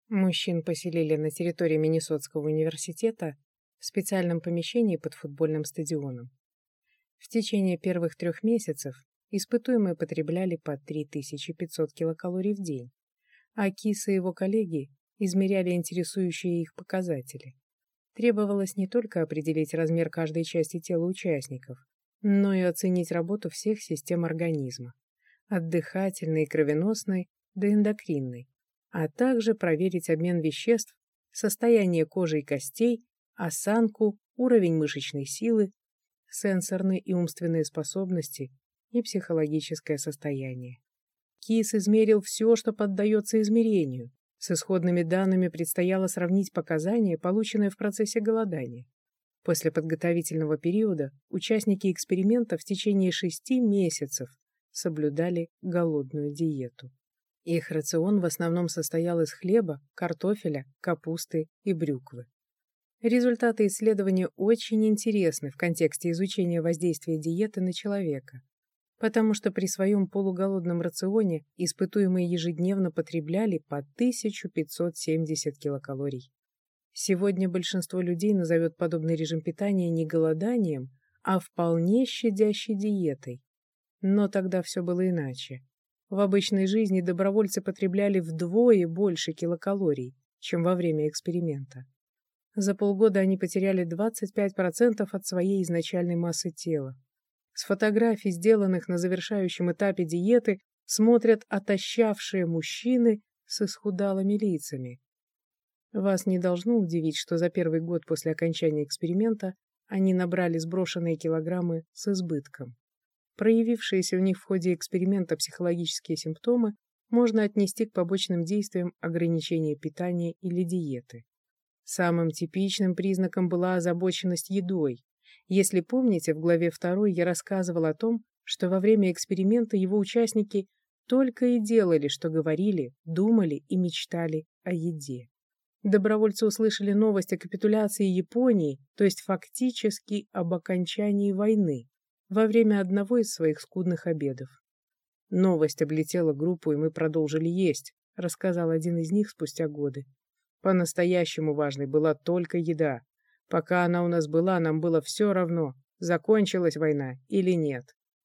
Мужчин поселили на территории Миннесотского университета в специальном помещении под футбольным стадионом. В течение первых 3 месяцев испытуемые потребляли по 3500 килокалорий в день, а Кис и его коллеги измеряли интересующие их показатели. Требовалось не только определить размер каждой части тела участников, но и оценить работу всех систем организма, от дыхательной и кровеносной до эндокринной, а также проверить обмен веществ, состояние кожи и костей, осанку, уровень мышечной силы, сенсорные и умственные способности и психологическое состояние. Кис измерил все, что поддается измерению. С исходными данными предстояло сравнить показания, полученные в процессе голодания. После подготовительного периода участники эксперимента в течение 6 месяцев соблюдали голодную диету. Их рацион в основном состоял из хлеба, картофеля, капусты и брюквы. Результаты исследования очень интересны в контексте изучения воздействия диеты на человека, потому что при своем полуголодном рационе испытуемые ежедневно потребляли по 1570 килокалорий. Сегодня большинство людей назовет подобный режим питания не голоданием, а вполне щадящей диетой. Но тогда все было иначе. В обычной жизни добровольцы потребляли вдвое больше килокалорий, чем во время эксперимента. За полгода они потеряли 25% от своей изначальной массы тела. С фотографий, сделанных на завершающем этапе диеты, смотрят отощавшие мужчины с исхудалыми лицами. Вас не должно удивить, что за первый год после окончания эксперимента они набрали сброшенные килограммы с избытком. Проявившиеся у них в ходе эксперимента психологические симптомы можно отнести к побочным действиям ограничения питания или диеты. Самым типичным признаком была озабоченность едой. Если помните, в главе 2 я рассказывал о том, что во время эксперимента его участники только и делали, что говорили, думали и мечтали о еде. Добровольцы услышали новость о капитуляции Японии, то есть фактически об окончании войны, во время одного из своих скудных обедов. «Новость облетела группу, и мы продолжили есть», — рассказал один из них спустя годы. «По-настоящему важной была только еда. Пока она у нас была, нам было все равно, закончилась война или нет».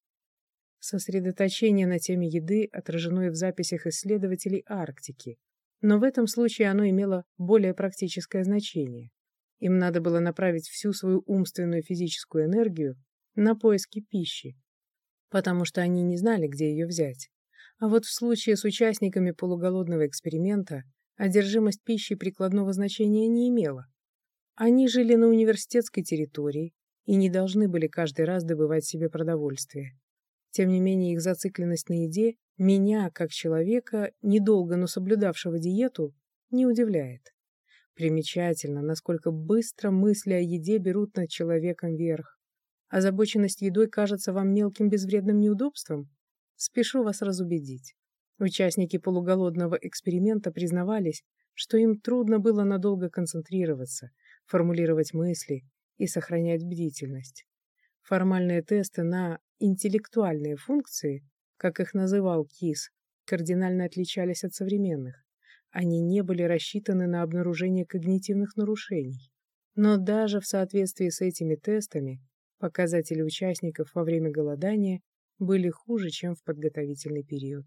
Сосредоточение на теме еды отражено и в записях исследователей Арктики, но в этом случае оно имело более практическое значение. Им надо было направить всю свою умственную и физическую энергию на поиски пищи, потому что они не знали, где ее взять. А вот в случае с участниками полуголодного эксперимента одержимость пищей прикладного значения не имела. Они жили на университетской территории и не должны были каждый раз добывать себе продовольствие. Тем не менее, их зацикленность на еде меня, как человека, недолго, но соблюдавшего диету, не удивляет. Примечательно, насколько быстро мысли о еде берут над человеком верх. Озабоченность едой кажется вам мелким безвредным неудобством? Спешу вас разубедить. Участники полуголодного эксперимента признавались, что им трудно было надолго концентрироваться, формулировать мысли и сохранять бдительность. Формальные тесты на интеллектуальные функции, как их называл Кис, кардинально отличались от современных. Они не были рассчитаны на обнаружение когнитивных нарушений. Но даже в соответствии с этими тестами показатели участников во время голодания были хуже, чем в подготовительный период.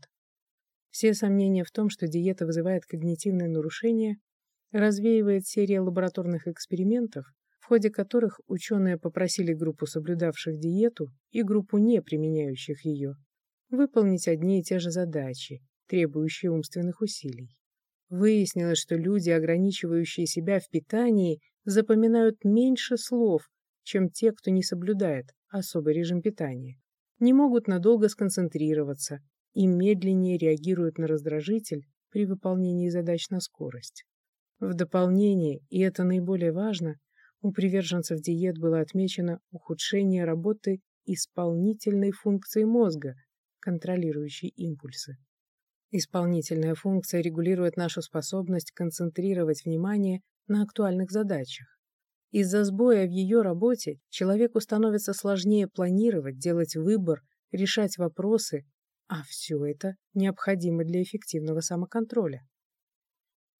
Все сомнения в том, что диета вызывает когнитивные нарушения, развеивает серия лабораторных экспериментов, в ходе которых ученые попросили группу соблюдавших диету и группу не применяющих ее выполнить одни и те же задачи, требующие умственных усилий. Выяснилось, что люди, ограничивающие себя в питании, запоминают меньше слов, чем те, кто не соблюдает особый режим питания, не могут надолго сконцентрироваться и медленнее реагируют на раздражитель при выполнении задач на скорость. В дополнение, и это наиболее важно, у приверженцев диет было отмечено ухудшение работы исполнительной функции мозга, контролирующей импульсы. Исполнительная функция регулирует нашу способность концентрировать внимание на актуальных задачах. Из-за сбоя в ее работе человеку становится сложнее планировать, делать выбор, решать вопросы, а все это необходимо для эффективного самоконтроля.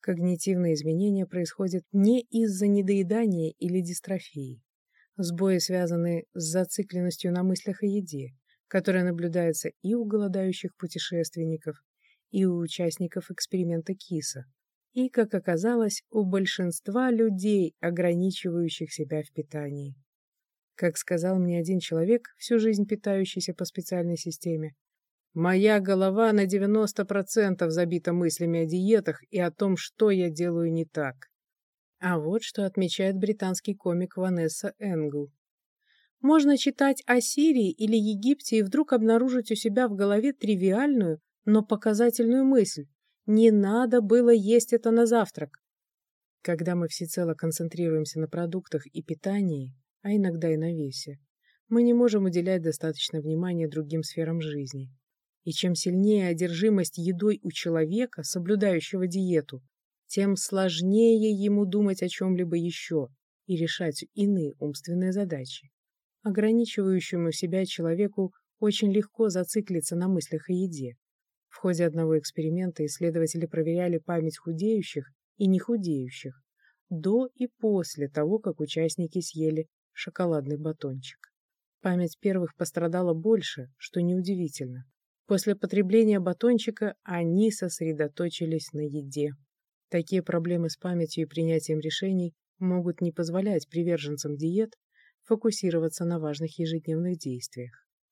Когнитивные изменения происходят не из-за недоедания или дистрофии. Сбои связаны с зацикленностью на мыслях о еде, которая наблюдается и у голодающих путешественников, и у участников эксперимента Киса, и, как оказалось, у большинства людей, ограничивающих себя в питании. Как сказал мне один человек, всю жизнь питающийся по специальной системе, «Моя голова на 90% забита мыслями о диетах и о том, что я делаю не так». А вот что отмечает британский комик Ванесса Энгл. Можно читать о Сирии или Египте и вдруг обнаружить у себя в голове тривиальную, но показательную мысль. Не надо было есть это на завтрак. Когда мы всецело концентрируемся на продуктах и питании, а иногда и на весе, мы не можем уделять достаточно внимания другим сферам жизни. И чем сильнее одержимость едой у человека, соблюдающего диету, тем сложнее ему думать о чем-либо еще и решать иные умственные задачи. Ограничивающему себя человеку очень легко зациклиться на мыслях о еде. В ходе одного эксперимента исследователи проверяли память худеющих и нехудеющих до и после того, как участники съели шоколадный батончик. Память первых пострадала больше, что неудивительно. После потребления батончика они сосредоточились на еде. Такие проблемы с памятью и принятием решений могут не позволять приверженцам диет фокусироваться на важных ежедневных действиях.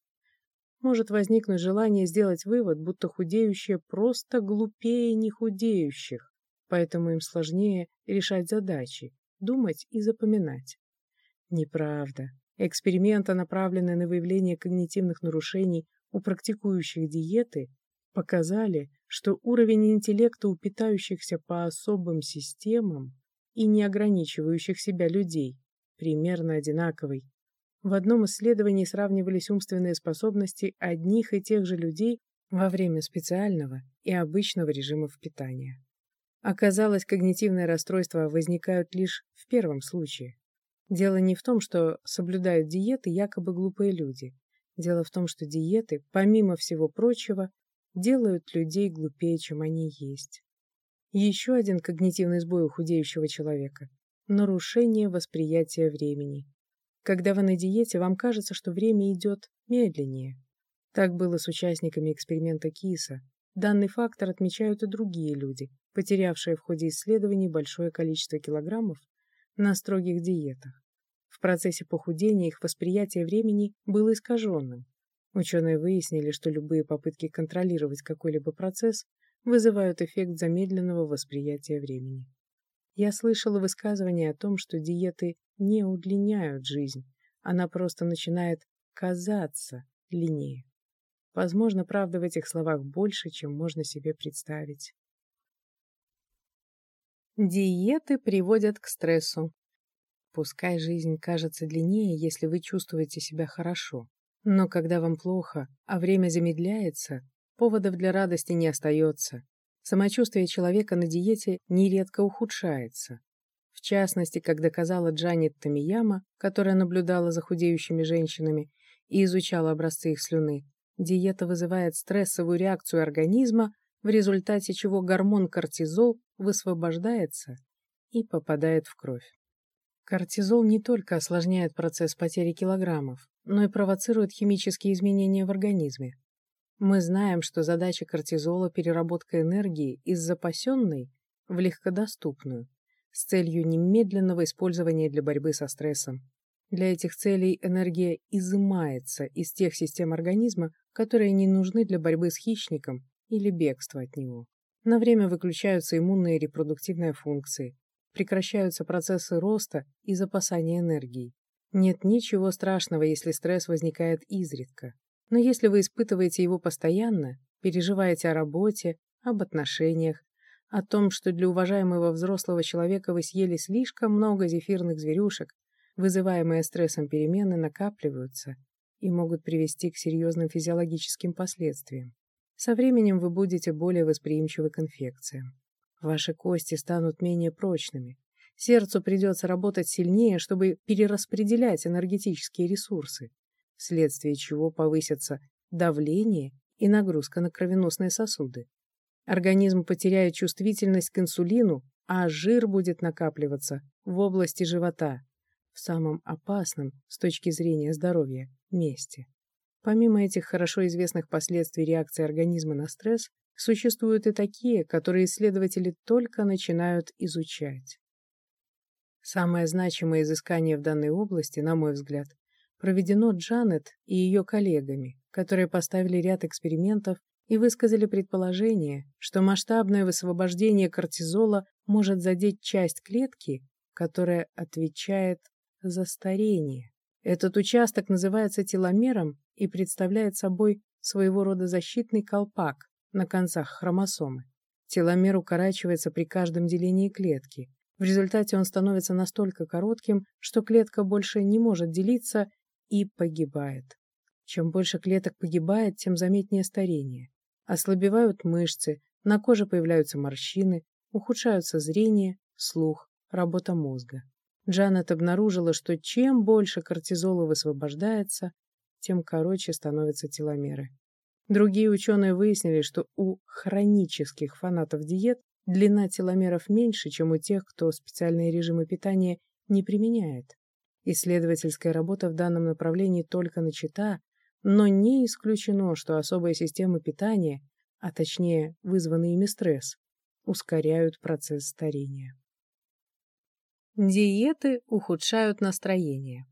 Может возникнуть желание сделать вывод, будто худеющие просто глупее нехудеющих, поэтому им сложнее решать задачи, думать и запоминать. Неправда. Эксперименты, направленные на выявление когнитивных нарушений у практикующих диеты, показали, что уровень интеллекта у питающихся по особым системам и не ограничивающих себя людей примерно одинаковый. В одном исследовании сравнивались умственные способности одних и тех же людей во время специального и обычного режимов питания. Оказалось, когнитивные расстройства возникают лишь в первом случае. Дело не в том, что соблюдают диеты якобы глупые люди. Дело в том, что диеты, помимо всего прочего, делают людей глупее, чем они есть. Еще один когнитивный сбой у худеющего человека – нарушение восприятия времени. Когда вы на диете, вам кажется, что время идет медленнее. Так было с участниками эксперимента Киса. Данный фактор отмечают и другие люди, потерявшие в ходе исследований большое количество килограммов на строгих диетах. В процессе похудения их восприятие времени было искаженным. Ученые выяснили, что любые попытки контролировать какой-либо процесс вызывают эффект замедленного восприятия времени. Я слышала высказывание о том, что диеты не удлиняют жизнь, она просто начинает казаться длиннее. Возможно, правда в этих словах больше, чем можно себе представить. Диеты приводят к стрессу. Пускай жизнь кажется длиннее, если вы чувствуете себя хорошо. Но когда вам плохо, а время замедляется, поводов для радости не остается. Самочувствие человека на диете нередко ухудшается. В частности, как доказала Джанет Тамияма, которая наблюдала за худеющими женщинами и изучала образцы их слюны, диета вызывает стрессовую реакцию организма, в результате чего гормон кортизол высвобождается и попадает в кровь. Кортизол не только осложняет процесс потери килограммов, но и провоцирует химические изменения в организме. Мы знаем, что задача кортизола – переработка энергии из запасенной в легкодоступную, с целью немедленного использования для борьбы со стрессом. Для этих целей энергия изымается из тех систем организма, которые не нужны для борьбы с хищником или бегства от него. На время выключаются иммунные и репродуктивные функции, прекращаются процессы роста и запасания энергии. Нет ничего страшного, если стресс возникает изредка. Но если вы испытываете его постоянно, переживаете о работе, об отношениях, о том, что для уважаемого взрослого человека вы съели слишком много зефирных зверюшек, вызываемые стрессом перемены накапливаются и могут привести к серьезным физиологическим последствиям. Со временем вы будете более восприимчивы к инфекциям. Ваши кости станут менее прочными. Сердцу придется работать сильнее, чтобы перераспределять энергетические ресурсы, вследствие чего повысятся давление и нагрузка на кровеносные сосуды. Организм потеряет чувствительность к инсулину, а жир будет накапливаться в области живота, в самом опасном с точки зрения здоровья месте. Помимо этих хорошо известных последствий реакции организма на стресс, существуют и такие, которые исследователи только начинают изучать. Самое значимое изыскание в данной области, на мой взгляд, проведено Джанет и ее коллегами, которые поставили ряд экспериментов и высказали предположение, что масштабное высвобождение кортизола может задеть часть клетки, которая отвечает за старение. Этот участок называется теломером и представляет собой своего рода защитный колпак на концах хромосомы. Теломер укорачивается при каждом делении клетки. В результате он становится настолько коротким, что клетка больше не может делиться и погибает. Чем больше клеток погибает, тем заметнее старение. Ослабевают мышцы, на коже появляются морщины, ухудшаются зрение, слух, работа мозга. Джанет обнаружила, что чем больше кортизола высвобождается, тем короче становятся теломеры. Другие ученые выяснили, что у хронических фанатов диет длина теломеров меньше, чем у тех, кто специальные режимы питания не применяет. Исследовательская работа в данном направлении только начата, но не исключено, что особые системы питания, а точнее вызванный ими стресс, ускоряют процесс старения. Диеты ухудшают настроение.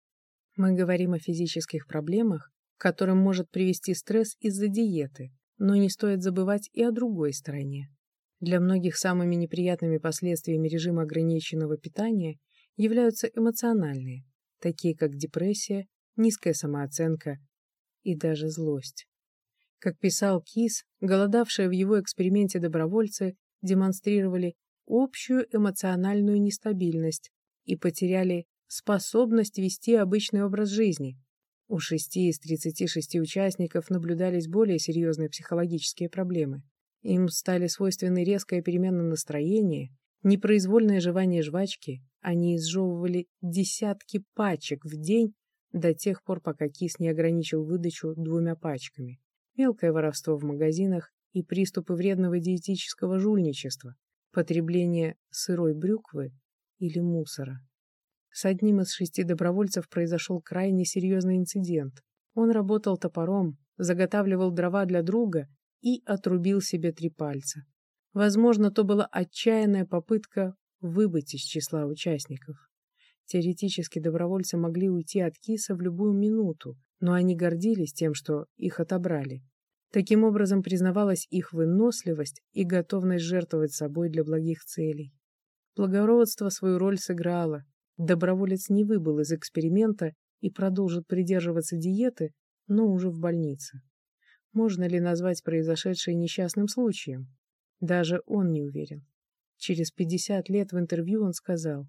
Мы говорим о физических проблемах, к которым может привести стресс из-за диеты, но не стоит забывать и о другой стороне. Для многих самыми неприятными последствиями режима ограниченного питания являются эмоциональные, такие как депрессия, низкая самооценка и даже злость. Как писал Кис, голодавшие в его эксперименте добровольцы демонстрировали общую эмоциональную нестабильность и потеряли способность вести обычный образ жизни. У 6 из 36 участников наблюдались более серьезные психологические проблемы. Им стали свойственны резкая перемена настроения, непроизвольное жевание жвачки, они изжевывали десятки пачек в день до тех пор, пока Кис не ограничил выдачу 2 пачками. Мелкое воровство в магазинах и приступы вредного диетического жульничества, потребление сырой брюквы или мусора. С одним из 6 добровольцев произошел крайне серьезный инцидент. Он работал топором, заготавливал дрова для друга и отрубил себе 3 пальца. Возможно, то была отчаянная попытка выбыть из числа участников. Теоретически добровольцы могли уйти от Киса в любую минуту, но они гордились тем, что их отобрали. Таким образом признавалась их выносливость и готовность жертвовать собой для благих целей. Благородство свою роль сыграло. Доброволец не выбыл из эксперимента и продолжит придерживаться диеты, но уже в больнице. Можно ли назвать произошедшее несчастным случаем? Даже он не уверен. Через 50 лет в интервью он сказал: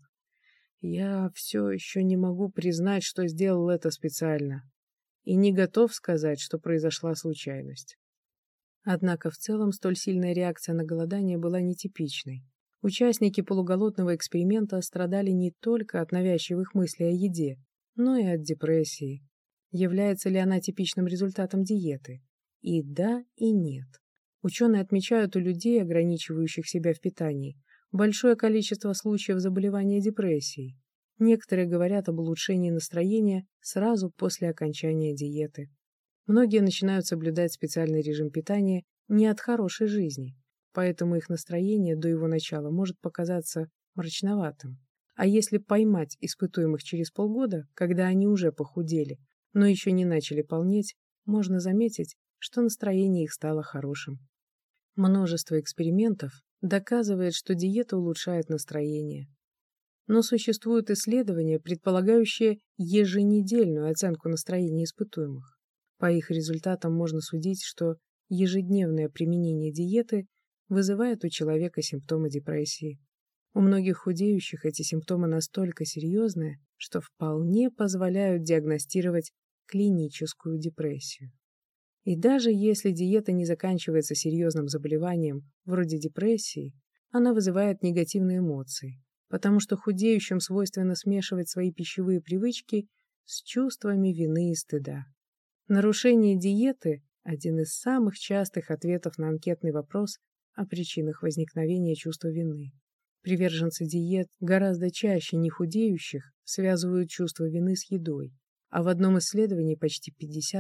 «Я все еще не могу признать, что сделал это специально, и не готов сказать, что произошла случайность». Однако в целом столь сильная реакция на голодание была нетипичной. Участники полуголодного эксперимента страдали не только от навязчивых мыслей о еде, но и от депрессии. Является ли она типичным результатом диеты? И да, и нет. Ученые отмечают у людей, ограничивающих себя в питании, большое количество случаев заболевания депрессией. Некоторые говорят об улучшении настроения сразу после окончания диеты. Многие начинают соблюдать специальный режим питания не от хорошей жизни, поэтому их настроение до его начала может показаться мрачноватым. А если поймать испытуемых через полгода, когда они уже похудели, но еще не начали полнеть, можно заметить, что настроение их стало хорошим. Множество экспериментов доказывает, что диета улучшает настроение. Но существуют исследования, предполагающие еженедельную оценку настроения испытуемых. По их результатам можно судить, что ежедневное применение диеты вызывает у человека симптомы депрессии. У многих худеющих эти симптомы настолько серьезные, что вполне позволяют диагностировать клиническую депрессию. И даже если диета не заканчивается серьезным заболеванием, вроде депрессии, она вызывает негативные эмоции, потому что худеющим свойственно смешивать свои пищевые привычки с чувствами вины и стыда. Нарушение диеты – один из самых частых ответов на анкетный вопрос о причинах возникновения чувства вины. Приверженцы диет гораздо чаще нехудеющих связывают чувство вины с едой, а в одном исследовании почти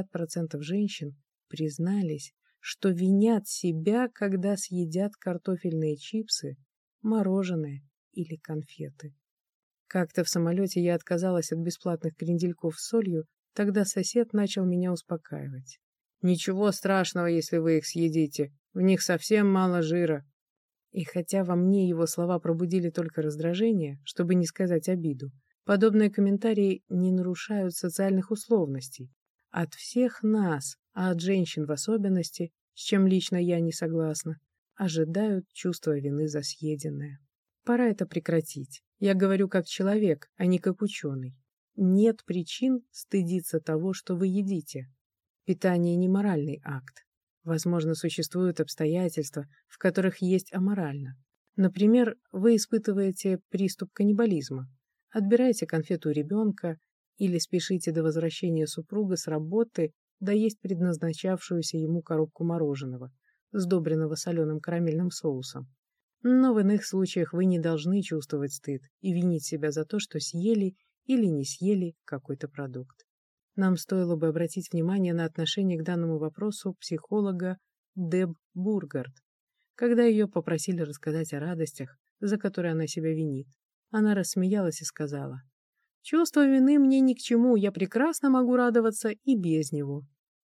50% женщин признались, что винят себя, когда съедят картофельные чипсы, мороженое или конфеты. Как-то в самолете я отказалась от бесплатных крендельков с солью, тогда сосед начал меня успокаивать. «Ничего страшного, если вы их съедите, в них совсем мало жира». И хотя во мне его слова пробудили только раздражение, чтобы не сказать обиду, подобные комментарии не нарушают социальных условностей. От всех нас, а от женщин в особенности, с чем лично я не согласна, ожидают чувство вины за съеденное. Пора это прекратить. Я говорю как человек, а не как ученый. Нет причин стыдиться того, что вы едите. Питание не моральный акт. Возможно, существуют обстоятельства, в которых есть аморально. Например, вы испытываете приступ каннибализма, отбираете конфету у ребенка или спешите до возвращения супруга с работы доесть предназначавшуюся ему коробку мороженого, сдобренного соленым карамельным соусом. Но в иных случаях вы не должны чувствовать стыд и винить себя за то, что съели или не съели какой-то продукт. Нам стоило бы обратить внимание на отношение к данному вопросу психолога Деб Бургард. Когда ее попросили рассказать о радостях, за которые она себя винит, она рассмеялась и сказала: «Чувство вины мне ни к чему, я прекрасно могу радоваться и без него».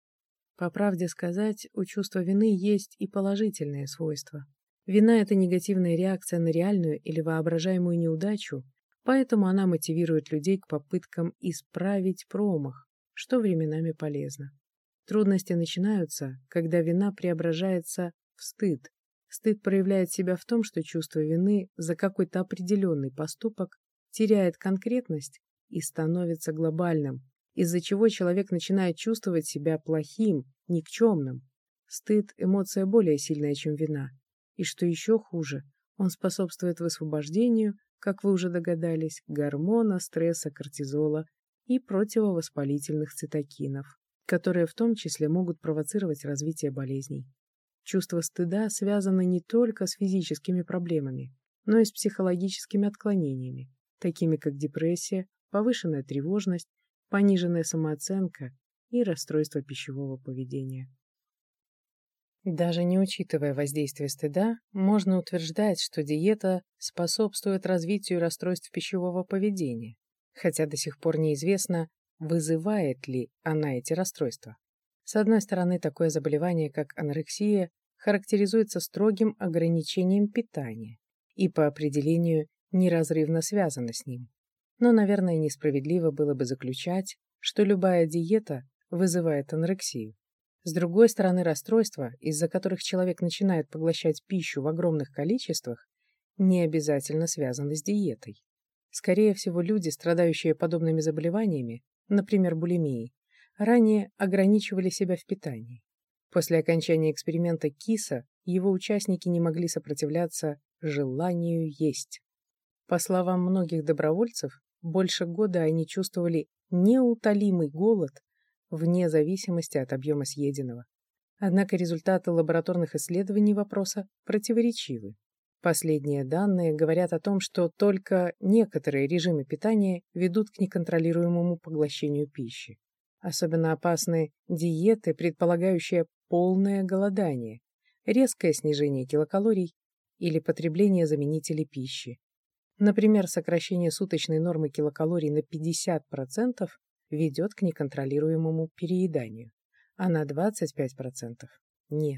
По правде сказать, у чувства вины есть и положительные свойства. Вина – это негативная реакция на реальную или воображаемую неудачу, поэтому она мотивирует людей к попыткам исправить промах, что временами полезно. Трудности начинаются, когда вина преображается в стыд. Стыд проявляет себя в том, что чувство вины за какой-то определенный поступок теряет конкретность и становится глобальным, из-за чего человек начинает чувствовать себя плохим, никчемным. Стыд – эмоция более сильная, чем вина. И что еще хуже, он способствует высвобождению, как вы уже догадались, гормона стресса кортизола и противовоспалительных цитокинов, которые в том числе могут провоцировать развитие болезней. Чувство стыда связано не только с физическими проблемами, но и с психологическими отклонениями, такими как депрессия, повышенная тревожность, пониженная самооценка и расстройство пищевого поведения. Даже не учитывая воздействие стыда, можно утверждать, что диета способствует развитию расстройств пищевого поведения, хотя до сих пор неизвестно, вызывает ли она эти расстройства. С одной стороны, такое заболевание, как анорексия, характеризуется строгим ограничением питания и по определению неразрывно связано с ним. Но, наверное, несправедливо было бы заключать, что любая диета вызывает анорексию. С другой стороны, расстройства, из-за которых человек начинает поглощать пищу в огромных количествах, не обязательно связаны с диетой. Скорее всего, люди, страдающие подобными заболеваниями, например, булимией, ранее ограничивали себя в питании. После окончания эксперимента Киса его участники не могли сопротивляться желанию есть. По словам многих добровольцев, больше года они чувствовали неутолимый голод вне зависимости от объема съеденного. Однако результаты лабораторных исследований вопроса противоречивы. Последние данные говорят о том, что только некоторые режимы питания ведут к неконтролируемому поглощению пищи. Особенно опасны диеты, предполагающие полное голодание, резкое снижение килокалорий или потребление заменителей пищи. Например, сокращение суточной нормы килокалорий на 50% ведет к неконтролируемому перееданию, а на 25% нет.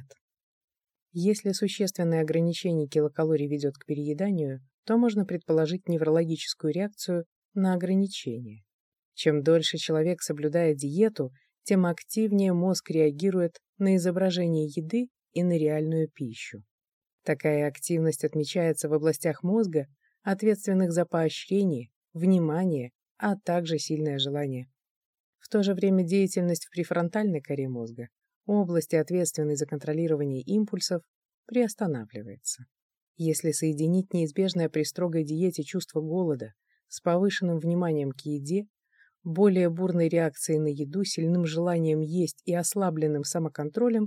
Если существенное ограничение килокалорий ведет к перееданию, то можно предположить неврологическую реакцию на ограничение. Чем дольше человек соблюдает диету, тем активнее мозг реагирует на изображение еды и на реальную пищу. Такая активность отмечается в областях мозга, ответственных за поощрение, внимание, а также сильное желание. В то же время деятельность в префронтальной коре мозга, области, ответственной за контролирование импульсов, приостанавливается. Если соединить неизбежное при строгой диете чувство голода с повышенным вниманием к еде, более бурной реакцией на еду, сильным желанием есть и ослабленным самоконтролем,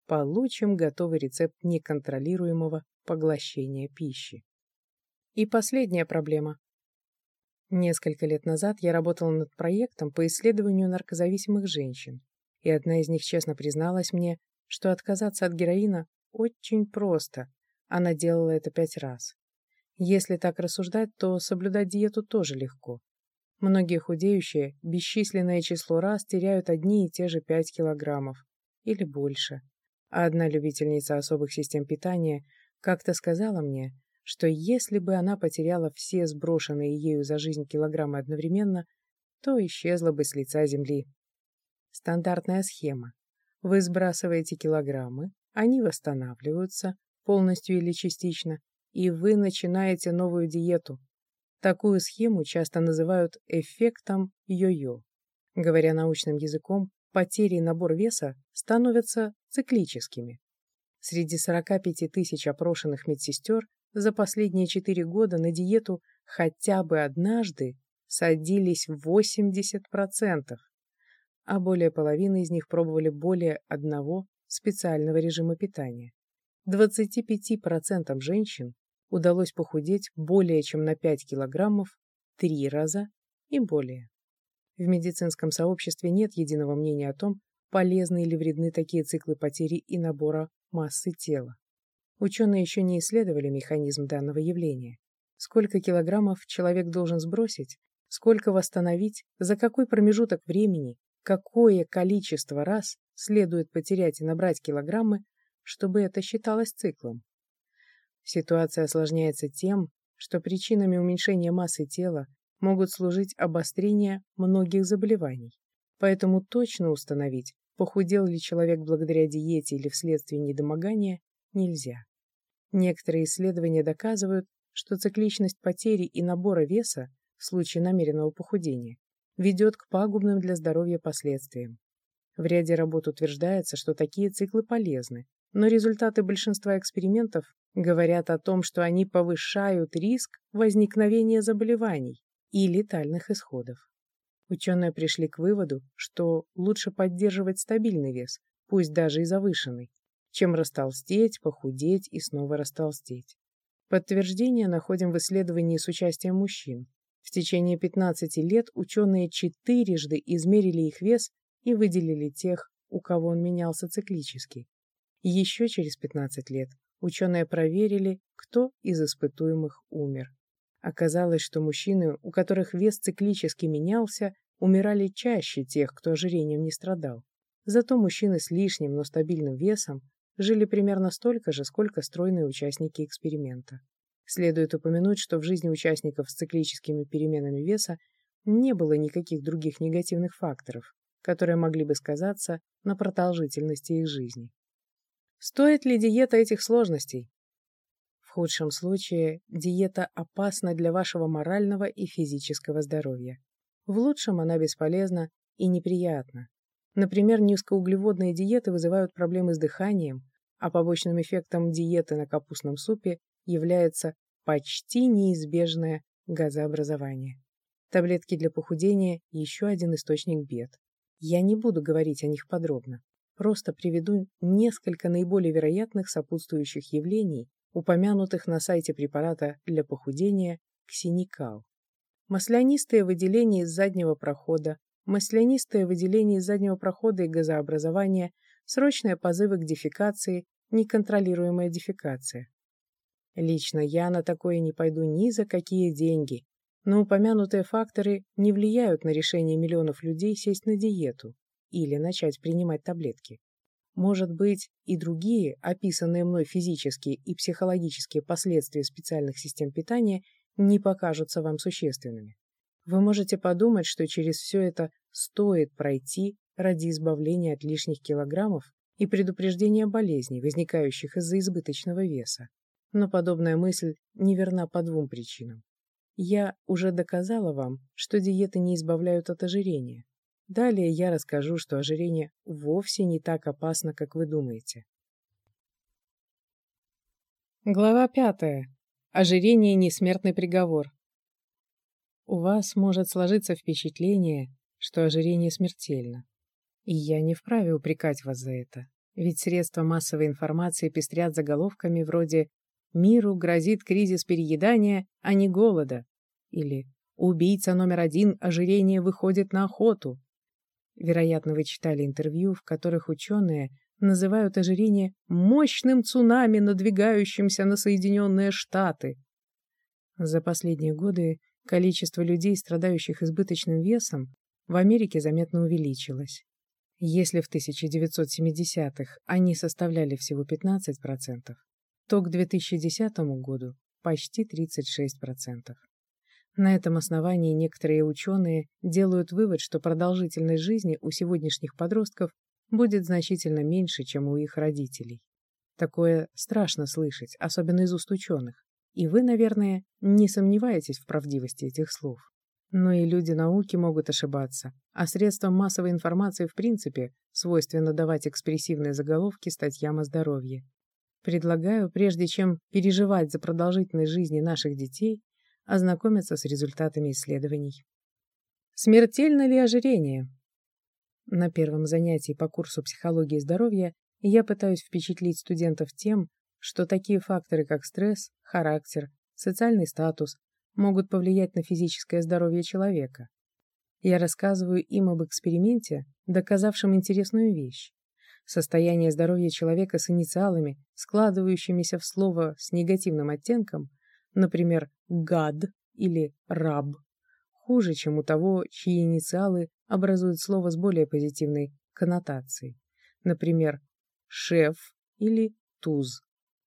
получим готовый рецепт неконтролируемого поглощения пищи. И последняя проблема. Несколько лет назад я работала над проектом по исследованию наркозависимых женщин, и одна из них честно призналась мне, что отказаться от героина очень просто. Она делала это 5 раз. Если так рассуждать, то соблюдать диету тоже легко. Многие худеющие бесчисленное число раз теряют одни и те же 5 килограммов или больше. А одна любительница особых систем питания как-то сказала мне, что если бы она потеряла все сброшенные ею за жизнь килограммы одновременно, то исчезла бы с лица земли. Стандартная схема. Вы сбрасываете килограммы, они восстанавливаются, полностью или частично, и вы начинаете новую диету. Такую схему часто называют эффектом йо-йо. Говоря научным языком, потери и набор веса становятся циклическими. Среди 45 тысяч опрошенных медсестер за последние 4 года на диету хотя бы однажды садились 80%, а более половины из них пробовали более одного специального режима питания. 25% женщин удалось похудеть более чем на 5 килограммов 3 раза и более. В медицинском сообществе нет единого мнения о том, полезны или вредны такие циклы потери и набора массы тела. Ученые еще не исследовали механизм данного явления. Сколько килограммов человек должен сбросить, сколько восстановить, за какой промежуток времени, какое количество раз следует потерять и набрать килограммы, чтобы это считалось циклом. Ситуация осложняется тем, что причинами уменьшения массы тела могут служить обострение многих заболеваний. Поэтому точно установить, похудел ли человек благодаря диете или вследствие недомогания, нельзя. Некоторые исследования доказывают, что цикличность потери и набора веса в случае намеренного похудения ведет к пагубным для здоровья последствиям. В ряде работ утверждается, что такие циклы полезны, но результаты большинства экспериментов говорят о том, что они повышают риск возникновения заболеваний и летальных исходов. Ученые пришли к выводу, что лучше поддерживать стабильный вес, пусть даже и завышенный, чем растолстеть, похудеть и снова растолстеть. Подтверждение находим в исследовании с участием мужчин. В течение 15 лет ученые 4-жды измерили их вес и выделили тех, у кого он менялся циклически. Еще через 15 лет ученые проверили, кто из испытуемых умер. Оказалось, что мужчины, у которых вес циклически менялся, умирали чаще тех, кто ожирением не страдал. Зато мужчины с лишним, но стабильным весом жили примерно столько же, сколько стройные участники эксперимента. Следует упомянуть, что в жизни участников с циклическими переменами веса не было никаких других негативных факторов, которые могли бы сказаться на продолжительности их жизни. Стоит ли диета этих сложностей? В худшем случае диета опасна для вашего морального и физического здоровья. В лучшем она бесполезна и неприятна. Например, низкоуглеводные диеты вызывают проблемы с дыханием, а побочным эффектом диеты на капустном супе является почти неизбежное газообразование. Таблетки для похудения – еще один источник бед. Я не буду говорить о них подробно, просто приведу несколько наиболее вероятных сопутствующих явлений, упомянутых на сайте препарата для похудения Ксеникал. Маслянистое выделение из заднего прохода, маслянистое выделение из заднего прохода и газообразование, срочные позывы к дефекации, неконтролируемая дефекация. Лично я на такое не пойду ни за какие деньги, но упомянутые факторы не влияют на решение миллионов людей сесть на диету или начать принимать таблетки. Может быть, и другие, описанные мной физические и психологические последствия специальных систем питания не покажутся вам существенными. Вы можете подумать, что через все это стоит пройти ради избавления от лишних килограммов и предупреждения болезней, возникающих из-за избыточного веса. Но подобная мысль неверна по 2 причинам. Я уже доказала вам, что диеты не избавляют от ожирения. Далее я расскажу, что ожирение вовсе не так опасно, как вы думаете. Глава 5. Ожирение – не смертный приговор. У вас может сложиться впечатление, что ожирение смертельно. И я не вправе упрекать вас за это. Ведь средства массовой информации пестрят заголовками вроде «Миру грозит кризис переедания, а не голода» или «Убийца номер один ожирения выходит на охоту». Вероятно, вы читали интервью, в которых ученые называют ожирение мощным цунами, надвигающимся на Соединенные Штаты. За последние годы количество людей, страдающих избыточным весом, в Америке заметно увеличилось. Если в 1970-х они составляли всего 15%, то к 2010 году почти 36%. На этом основании некоторые ученые делают вывод, что продолжительность жизни у сегодняшних подростков будет значительно меньше, чем у их родителей. Такое страшно слышать, особенно из уст ученых. И вы, наверное, не сомневаетесь в правдивости этих слов. Но и люди науки могут ошибаться, а средствам массовой информации в принципе свойственно давать экспрессивные заголовки статьям о здоровье. Предлагаю, прежде чем переживать за продолжительность жизни наших детей, ознакомиться с результатами исследований. Смертельно ли ожирение? На первом занятии по курсу психологии здоровья я пытаюсь впечатлить студентов тем, что такие факторы, как стресс, характер, социальный статус, могут повлиять на физическое здоровье человека. Я рассказываю им об эксперименте, доказавшем интересную вещь. Состояние здоровья человека с инициалами, складывающимися в слово с негативным оттенком, например, «гад» или «раб», хуже, чем у того, чьи инициалы образуют слово с более позитивной коннотацией, например, «шеф» или «туз».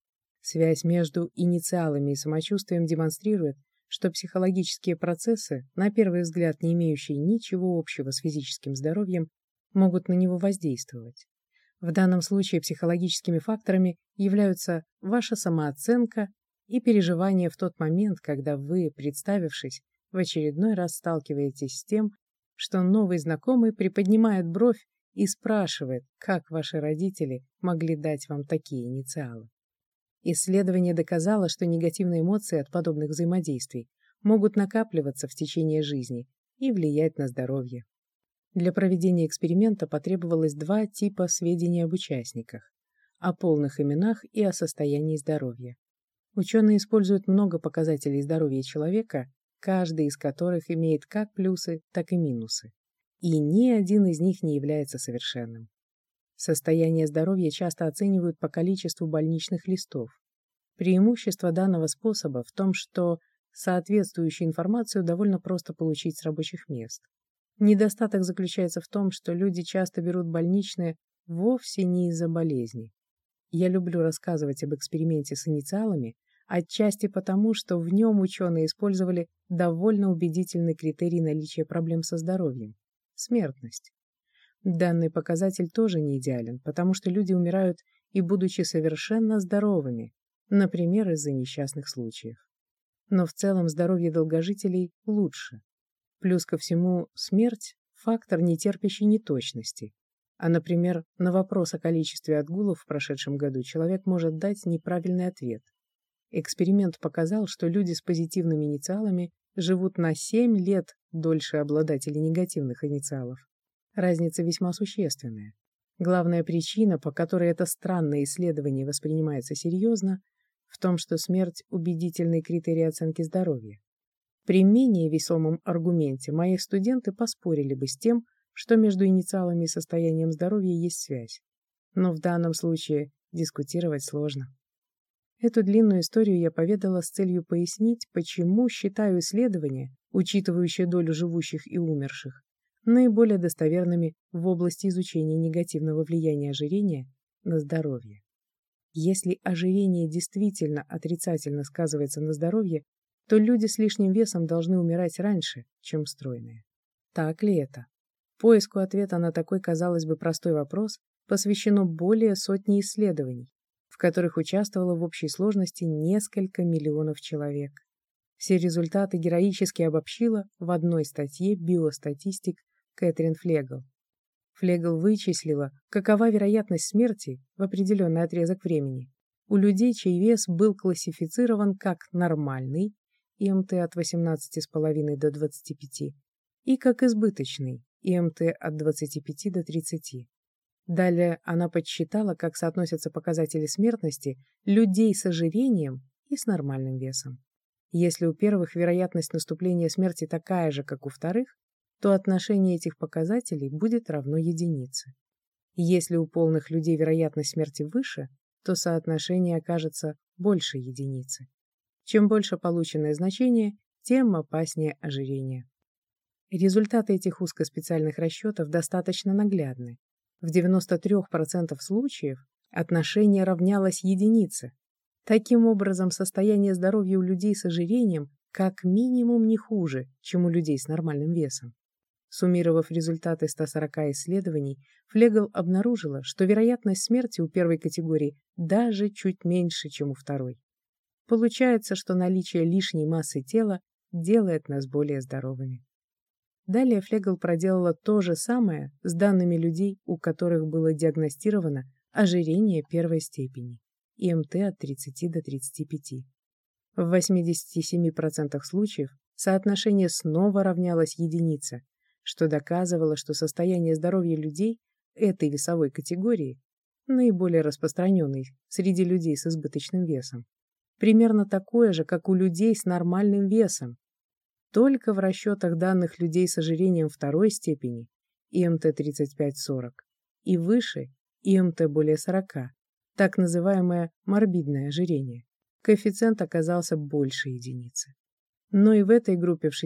Связь между инициалами и самочувствием демонстрирует, что психологические процессы, на первый взгляд не имеющие ничего общего с физическим здоровьем, могут на него воздействовать. В данном случае психологическими факторами являются ваша самооценка и переживания в тот момент, когда вы, представившись, в очередной раз сталкиваетесь с тем, что новый знакомый приподнимает бровь и спрашивает, как ваши родители могли дать вам такие инициалы. Исследование доказало, что негативные эмоции от подобных взаимодействий могут накапливаться в течение жизни и влиять на здоровье. Для проведения эксперимента потребовалось 2 типа сведений об участниках: о полных именах и о состоянии здоровья. Ученые используют много показателей здоровья человека, каждый из которых имеет как плюсы, так и минусы. И ни один из них не является совершенным. Состояние здоровья часто оценивают по количеству больничных листов. Преимущество данного способа в том, что соответствующую информацию довольно просто получить с рабочих мест. Недостаток заключается в том, что люди часто берут больничные вовсе не из-за болезни. Я люблю рассказывать об эксперименте с инициалами, отчасти потому, что в нем ученые использовали довольно убедительный критерий наличия проблем со здоровьем – смертность. Данный показатель тоже не идеален, потому что люди умирают и будучи совершенно здоровыми, например, из-за несчастных случаев. Но в целом здоровье долгожителей лучше. Плюс ко всему, смерть – фактор, не терпящий неточности. А, например, на вопрос о количестве отгулов в прошедшем году человек может дать неправильный ответ. Эксперимент показал, что люди с позитивными инициалами живут на 7 лет дольше обладателей негативных инициалов. Разница весьма существенная. Главная причина, по которой это странное исследование воспринимается серьезно, в том, что смерть – убедительный критерий оценки здоровья. При менее весомом аргументе мои студенты поспорили бы с тем, что между инициалами и состоянием здоровья есть связь. Но в данном случае дискутировать сложно. Эту длинную историю я поведала с целью пояснить, почему считаю исследования, учитывающие долю живущих и умерших, наиболее достоверными в области изучения негативного влияния ожирения на здоровье. Если ожирение действительно отрицательно сказывается на здоровье, то люди с лишним весом должны умирать раньше, чем стройные. Так ли это? Поиску ответа на такой, казалось бы, простой вопрос посвящено более сотни исследований, в которых участвовало в общей сложности несколько миллионов человек. Все результаты героически обобщила в одной статье биостатистик Кэтрин Флегел. Флегел вычислила, какова вероятность смерти в определенный отрезок времени у людей, чей вес был классифицирован как нормальный, ИМТ от 18,5 до 25, и как избыточный, ИМТ от 25 до 30. Далее она подсчитала, как соотносятся показатели смертности людей с ожирением и с нормальным весом. Если у первых вероятность наступления смерти такая же, как у вторых, то отношение этих показателей будет равно единице. Если у полных людей вероятность смерти выше, то соотношение окажется больше единицы. Чем больше полученное значение, тем опаснее ожирение. Результаты этих узкоспециальных расчетов достаточно наглядны. В 93% случаев отношение равнялось единице. Таким образом, состояние здоровья у людей с ожирением как минимум не хуже, чем у людей с нормальным весом. Суммировав результаты 140 исследований, Флегел обнаружила, что вероятность смерти у первой категории даже чуть меньше, чем у второй. Получается, что наличие лишней массы тела делает нас более здоровыми. Далее Флегел проделала то же самое с данными людей, у которых было диагностировано ожирение первой степени, ИМТ от 30 до 35. В 87% случаев соотношение снова равнялось единице, что доказывало, что состояние здоровья людей этой весовой категории, наиболее распространенной среди людей с избыточным весом, примерно такое же, как у людей с нормальным весом. Только в расчетах данных людей с ожирением второй степени, ИМТ 35-40, и выше, ИМТ более 40, так называемое морбидное ожирение, коэффициент оказался больше единицы. Но и в этой группе в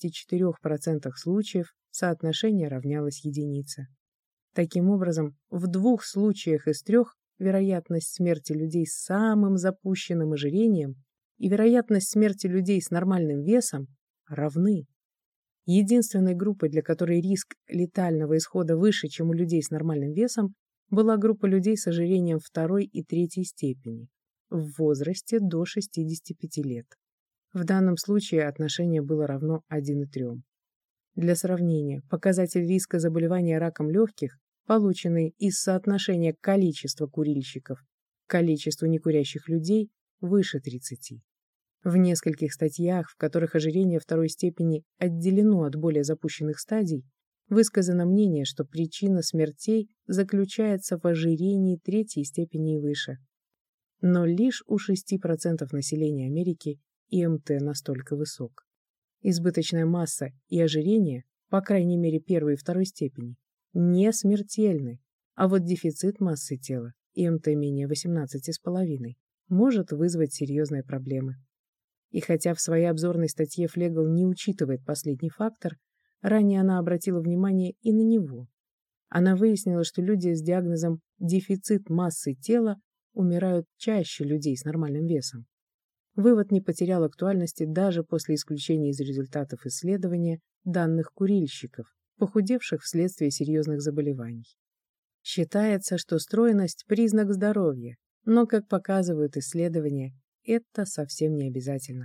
64% случаев соотношение равнялось единице. Таким образом, в 2 случаях из 3 вероятность смерти людей с самым запущенным ожирением и вероятность смерти людей с нормальным весом равны. Единственной группой, для которой риск летального исхода выше, чем у людей с нормальным весом, была группа людей с ожирением второй и третьей степени в возрасте до 65 лет. В данном случае отношение было равно 1,3. Для сравнения, показатель риска заболевания раком легких, полученный из соотношения количества курильщиков к количеству некурящих людей, выше 30. В нескольких статьях, в которых ожирение второй степени отделено от более запущенных стадий, высказано мнение, что причина смертей заключается в ожирении третьей степени и выше. Но лишь у 6% населения Америки ИМТ настолько высок. Избыточная масса и ожирение, по крайней мере первой и второй степени, не смертельны, а вот дефицит массы тела, ИМТ менее 18,5, может вызвать серьезные проблемы. И хотя в своей обзорной статье Флегел не учитывает последний фактор, ранее она обратила внимание и на него. Она выяснила, что люди с диагнозом «дефицит массы тела» умирают чаще людей с нормальным весом. Вывод не потерял актуальности даже после исключения из результатов исследования данных курильщиков, похудевших вследствие серьезных заболеваний. Считается, что стройность – признак здоровья, но, как показывают исследования, это совсем не обязательно.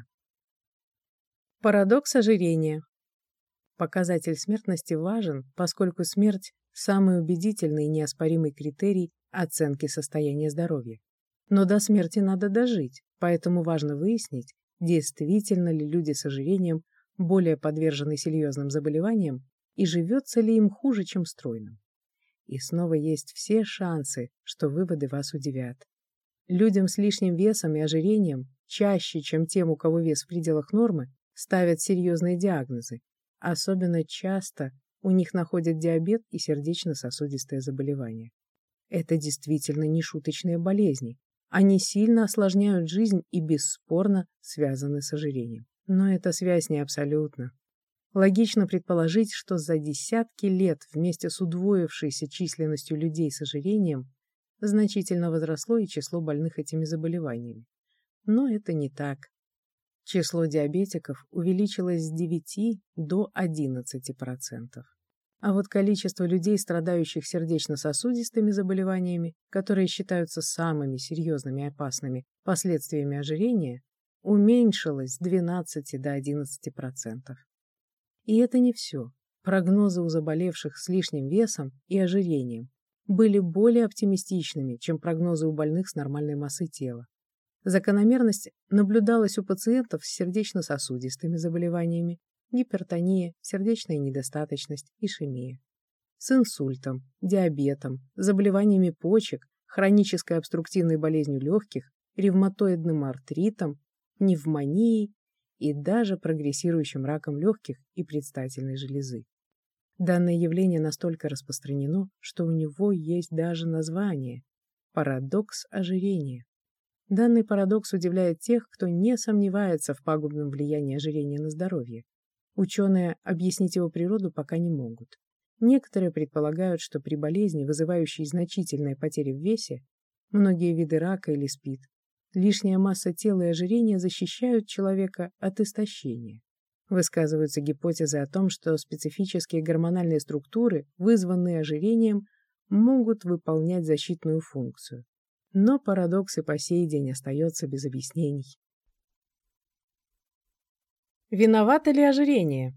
Парадокс ожирения. Показатель смертности важен, поскольку смерть – самый убедительный и неоспоримый критерий оценки состояния здоровья. Но до смерти надо дожить, поэтому важно выяснить, действительно ли люди с ожирением более подвержены серьезным заболеваниям и живется ли им хуже, чем стройным. И снова есть все шансы, что выводы вас удивят. Людям с лишним весом и ожирением чаще, чем тем, у кого вес в пределах нормы, ставят серьезные диагнозы. Особенно часто у них находят диабет и сердечно-сосудистые заболевания. Это действительно не шуточные болезни. Они сильно осложняют жизнь и бесспорно связаны с ожирением. Но эта связь не абсолютна. Логично предположить, что за десятки лет вместе с удвоившейся численностью людей с ожирением значительно возросло и число больных этими заболеваниями. Но это не так. Число диабетиков увеличилось с 9 до 11%. А вот количество людей, страдающих сердечно-сосудистыми заболеваниями, которые считаются самыми серьезными и опасными последствиями ожирения, уменьшилось с 12 до 11%. И это не все. Прогнозы у заболевших с лишним весом и ожирением были более оптимистичными, чем прогнозы у больных с нормальной массой тела. Закономерность наблюдалась у пациентов с сердечно-сосудистыми заболеваниями, гипертония, сердечная недостаточность, ишемия. с инсультом, диабетом, заболеваниями почек, хронической обструктивной болезнью легких, ревматоидным артритом, пневмонией и даже прогрессирующим раком легких и предстательной железы. Данное явление настолько распространено, что у него есть даже название – парадокс ожирения. Данный парадокс удивляет тех, кто не сомневается в пагубном влиянии ожирения на здоровье. Ученые объяснить его природу пока не могут. Некоторые предполагают, что при болезни, вызывающей значительные потери в весе, многие виды рака или СПИД, лишняя масса тела и ожирение защищают человека от истощения. Высказываются гипотезы о том, что специфические гормональные структуры, вызванные ожирением, могут выполнять защитную функцию. Но парадокс и по сей день остается без объяснений. Виновато ли ожирение?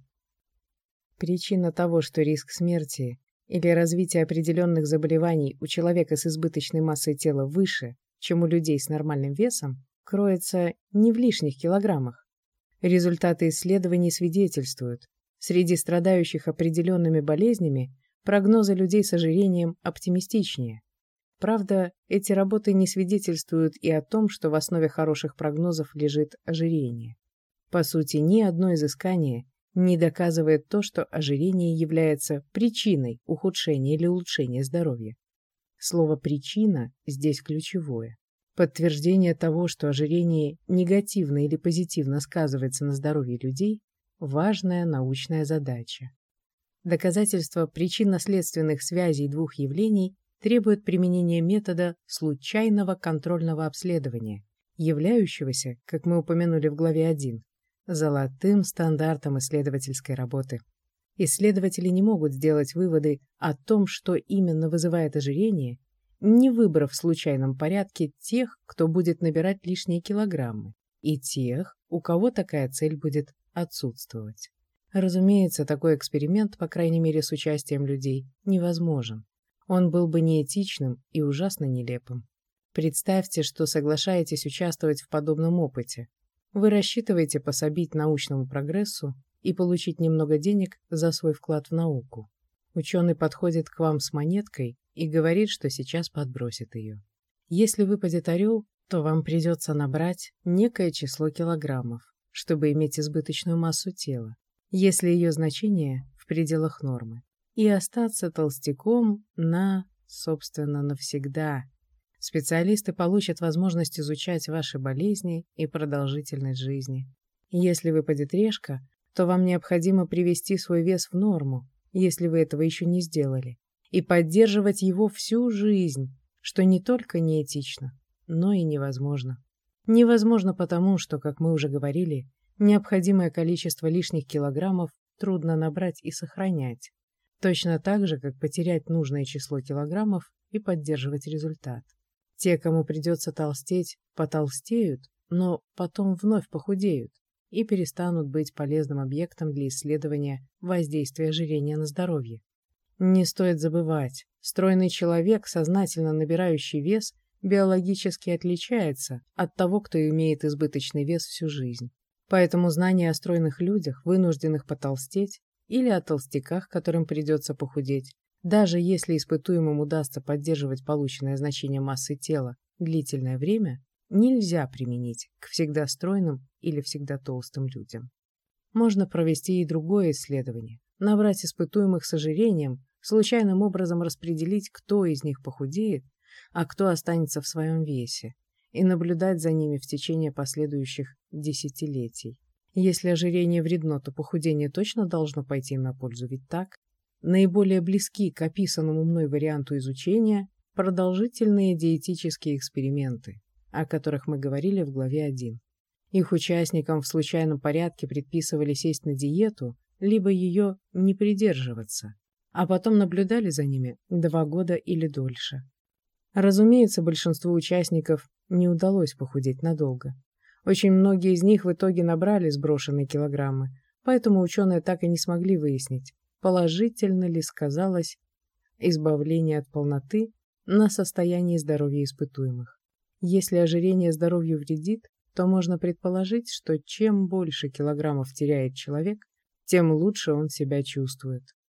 Причина того, что риск смерти или развития определенных заболеваний у человека с избыточной массой тела выше, чем у людей с нормальным весом, кроется не в лишних килограммах. Результаты исследований свидетельствуют, среди страдающих определенными болезнями прогнозы людей с ожирением оптимистичнее. Правда, эти работы не свидетельствуют и о том, что в основе хороших прогнозов лежит ожирение. По сути, ни одно изыскание не доказывает то, что ожирение является причиной ухудшения или улучшения здоровья. Слово «причина» здесь ключевое. Подтверждение того, что ожирение негативно или позитивно сказывается на здоровье людей – важная научная задача. Доказательство причинно-следственных связей двух явлений требует применения метода случайного контрольного обследования, являющегося, как мы упомянули в главе 1, золотым стандартом исследовательской работы. Исследователи не могут сделать выводы о том, что именно вызывает ожирение, не выбрав в случайном порядке тех, кто будет набирать лишние килограммы, и тех, у кого такая цель будет отсутствовать. Разумеется, такой эксперимент, по крайней мере с участием людей, невозможен. Он был бы неэтичным и ужасно нелепым. Представьте, что соглашаетесь участвовать в подобном опыте. Вы рассчитываете пособить научному прогрессу и получить немного денег за свой вклад в науку. Ученый подходит к вам с монеткой и говорит, что сейчас подбросит ее. Если выпадет орел, то вам придется набрать некое число килограммов, чтобы иметь избыточную массу тела, если ее значение в пределах нормы, и остаться толстяком собственно, навсегда. Специалисты получат возможность изучать ваши болезни и продолжительность жизни. Если выпадет решка, то вам необходимо привести свой вес в норму, если вы этого еще не сделали, и поддерживать его всю жизнь, что не только неэтично, но и невозможно. Невозможно потому, что, как мы уже говорили, необходимое количество лишних килограммов трудно набрать и сохранять, точно так же, как потерять нужное число килограммов и поддерживать результат. Те, кому придется толстеть, потолстеют, но потом вновь похудеют и перестанут быть полезным объектом для исследования воздействия ожирения на здоровье. Не стоит забывать, стройный человек, сознательно набирающий вес, биологически отличается от того, кто имеет избыточный вес всю жизнь. Поэтому знание о стройных людях, вынужденных потолстеть, или о толстяках, которым придется похудеть, даже если испытуемым удастся поддерживать полученное значение массы тела длительное время, нельзя применить к всегда стройным или всегда толстым людям. Можно провести и другое исследование, набрать испытуемых с ожирением, случайным образом распределить, кто из них похудеет, а кто останется в своем весе, и наблюдать за ними в течение последующих десятилетий. Если ожирение вредно, то похудение точно должно пойти на пользу, ведь так? Наиболее близки к описанному мной варианту изучения продолжительные диетические эксперименты, о которых мы говорили в главе 1. Их участникам в случайном порядке предписывали сесть на диету, либо ее не придерживаться, а потом наблюдали за ними 2 года или дольше. Разумеется, большинству участников не удалось похудеть надолго. Очень многие из них в итоге набрали сброшенные килограммы, поэтому ученые так и не смогли выяснить, положительно ли сказалось избавление от полноты на состоянии здоровья испытуемых. Если ожирение здоровью вредит, то можно предположить, что чем больше килограммов теряет человек, тем лучше он себя чувствует.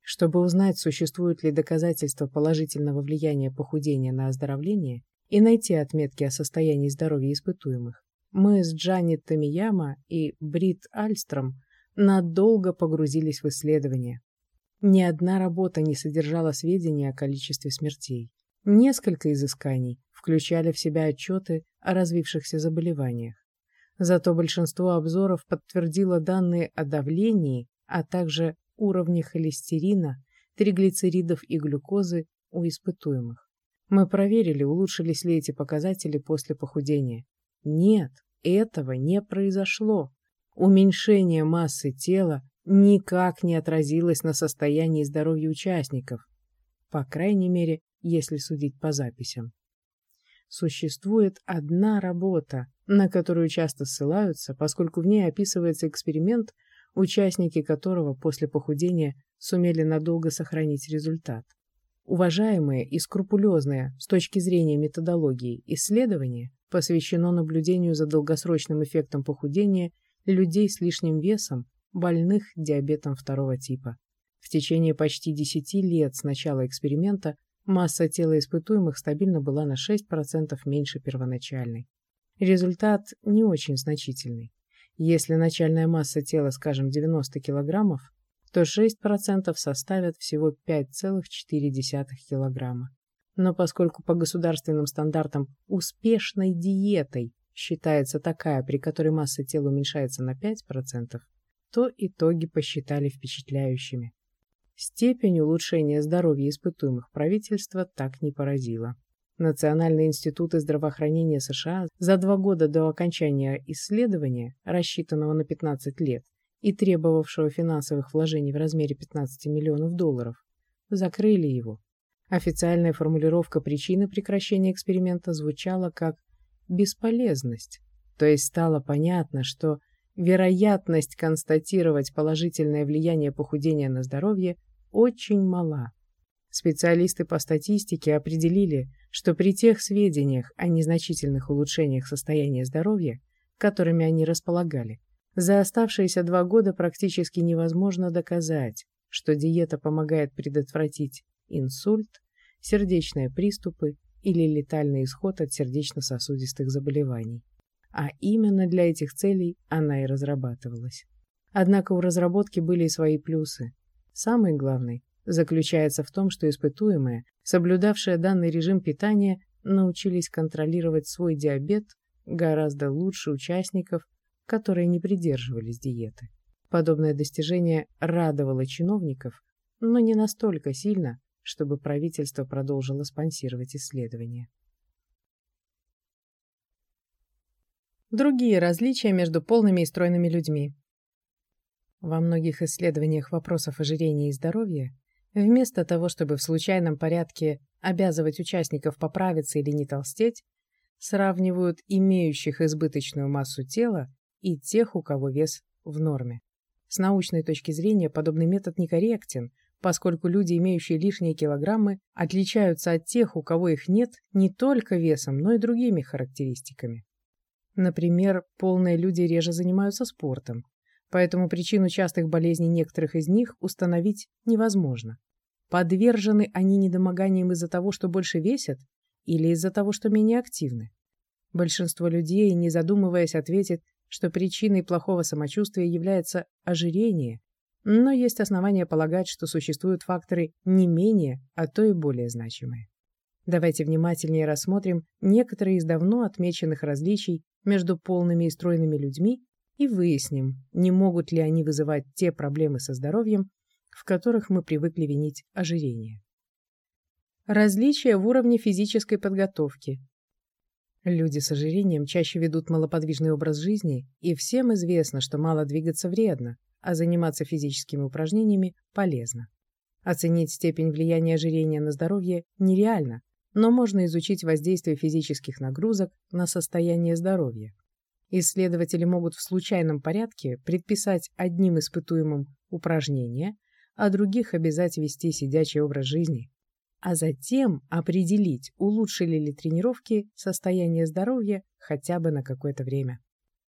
Чтобы узнать, существуют ли доказательства положительного влияния похудения на оздоровление и найти отметки о состоянии здоровья испытуемых, мы с Джанни Тамияма и Брит Альстром надолго погрузились в исследования. Ни одна работа не содержала сведений о количестве смертей. Несколько изысканий включали в себя отчеты о развившихся заболеваниях. Зато большинство обзоров подтвердило данные о давлении, а также уровне холестерина, триглицеридов и глюкозы у испытуемых. Мы проверили, улучшились ли эти показатели после похудения. Нет, этого не произошло. Уменьшение массы тела никак не отразилось на состоянии здоровья участников, по крайней мере, если судить по записям. Существует одна работа, на которую часто ссылаются, поскольку в ней описывается эксперимент, участники которого после похудения сумели надолго сохранить результат. Уважаемое и скрупулезное с точки зрения методологии исследование посвящено наблюдению за долгосрочным эффектом похудения людей с лишним весом, больных диабетом второго типа. В течение почти 10 лет с начала эксперимента масса тела испытуемых стабильно была на 6% меньше первоначальной. Результат не очень значительный. Если начальная масса тела, скажем, 90 килограммов, то 6% составят всего 5,4 килограмма. Но поскольку по государственным стандартам успешной диетой считается такая, при которой масса тела уменьшается на 5%, то итоги посчитали впечатляющими. Степень улучшения здоровья испытуемых правительство так не поразило. Национальные институты здравоохранения США за 2 года до окончания исследования, рассчитанного на 15 лет и требовавшего финансовых вложений в размере $15 миллионов, закрыли его. Официальная формулировка причины прекращения эксперимента звучала как «бесполезность», то есть стало понятно, что вероятность констатировать положительное влияние похудения на здоровье очень мала. Специалисты по статистике определили, что при тех сведениях о незначительных улучшениях состояния здоровья, которыми они располагали, за оставшиеся 2 года практически невозможно доказать, что диета помогает предотвратить инсульт, сердечные приступы или летальный исход от сердечно-сосудистых заболеваний. А именно для этих целей она и разрабатывалась. Однако у разработки были и свои плюсы. Самый главный заключается в том, что испытуемые, соблюдавшие данный режим питания, научились контролировать свой диабет гораздо лучше участников, которые не придерживались диеты. Подобное достижение радовало чиновников, но не настолько сильно, чтобы правительство продолжило спонсировать исследования. Другие различия между полными и стройными людьми. Во многих исследованиях вопросов ожирения и здоровья, вместо того, чтобы в случайном порядке обязывать участников поправиться или не толстеть, сравнивают имеющих избыточную массу тела и тех, у кого вес в норме. С научной точки зрения подобный метод некорректен, поскольку люди, имеющие лишние килограммы, отличаются от тех, у кого их нет, не только весом, но и другими характеристиками. Например, полные люди реже занимаются спортом, поэтому причину частых болезней некоторых из них установить невозможно. Подвержены они недомоганиям из-за того, что больше весят, или из-за того, что менее активны? Большинство людей, не задумываясь, ответит, что причиной плохого самочувствия является ожирение, но есть основания полагать, что существуют факторы не менее, а то и более значимые. Давайте внимательнее рассмотрим некоторые из давно отмеченных различий между полными и стройными людьми и выясним, не могут ли они вызывать те проблемы со здоровьем, в которых мы привыкли винить ожирение. Различия в уровне физической подготовки. Люди с ожирением чаще ведут малоподвижный образ жизни, и всем известно, что мало двигаться вредно, а заниматься физическими упражнениями полезно. Оценить степень влияния ожирения на здоровье нереально, но можно изучить воздействие физических нагрузок на состояние здоровья. Исследователи могут в случайном порядке предписать одним испытуемым упражнения, а других обязать вести сидячий образ жизни, а затем определить, улучшили ли тренировки состояние здоровья хотя бы на какое-то время.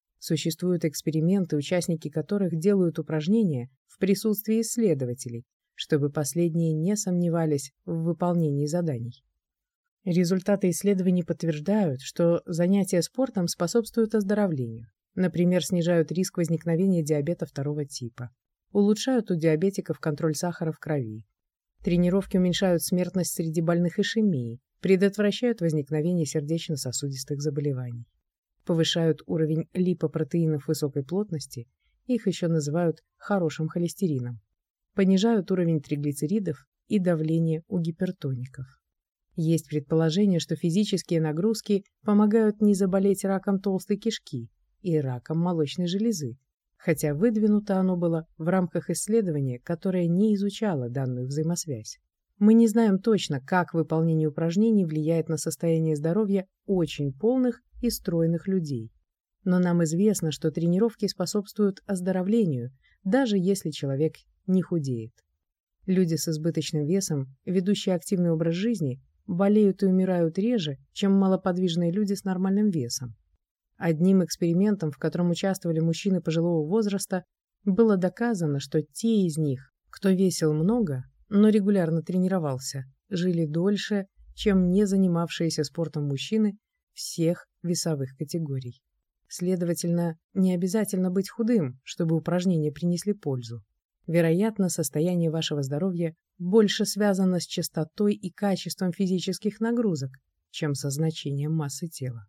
Существуют эксперименты, участники которых делают упражнения в присутствии исследователей, чтобы последние не сомневались в выполнении заданий. Результаты исследований подтверждают, что занятия спортом способствуют оздоровлению. Например, снижают риск возникновения диабета второго типа, улучшают у диабетиков контроль сахара в крови. Тренировки уменьшают смертность среди больных ишемией, предотвращают возникновение сердечно-сосудистых заболеваний, повышают уровень липопротеинов высокой плотности, их еще называют хорошим холестерином, понижают уровень триглицеридов и давление у гипертоников. Есть предположение, что физические нагрузки помогают не заболеть раком толстой кишки и раком молочной железы, хотя выдвинуто оно было в рамках исследования, которое не изучало данную взаимосвязь. Мы не знаем точно, как выполнение упражнений влияет на состояние здоровья очень полных и стройных людей. Но нам известно, что тренировки способствуют оздоровлению, даже если человек не худеет. Люди с избыточным весом, ведущие активный образ жизни, болеют и умирают реже, чем малоподвижные люди с нормальным весом. Одним экспериментом, в котором участвовали мужчины пожилого возраста, было доказано, что те из них, кто весил много, но регулярно тренировался, жили дольше, чем не занимавшиеся спортом мужчины всех весовых категорий. Следовательно, не обязательно быть худым, чтобы упражнения принесли пользу. Вероятно, состояние вашего здоровья больше связано с частотой и качеством физических нагрузок, чем со значением массы тела.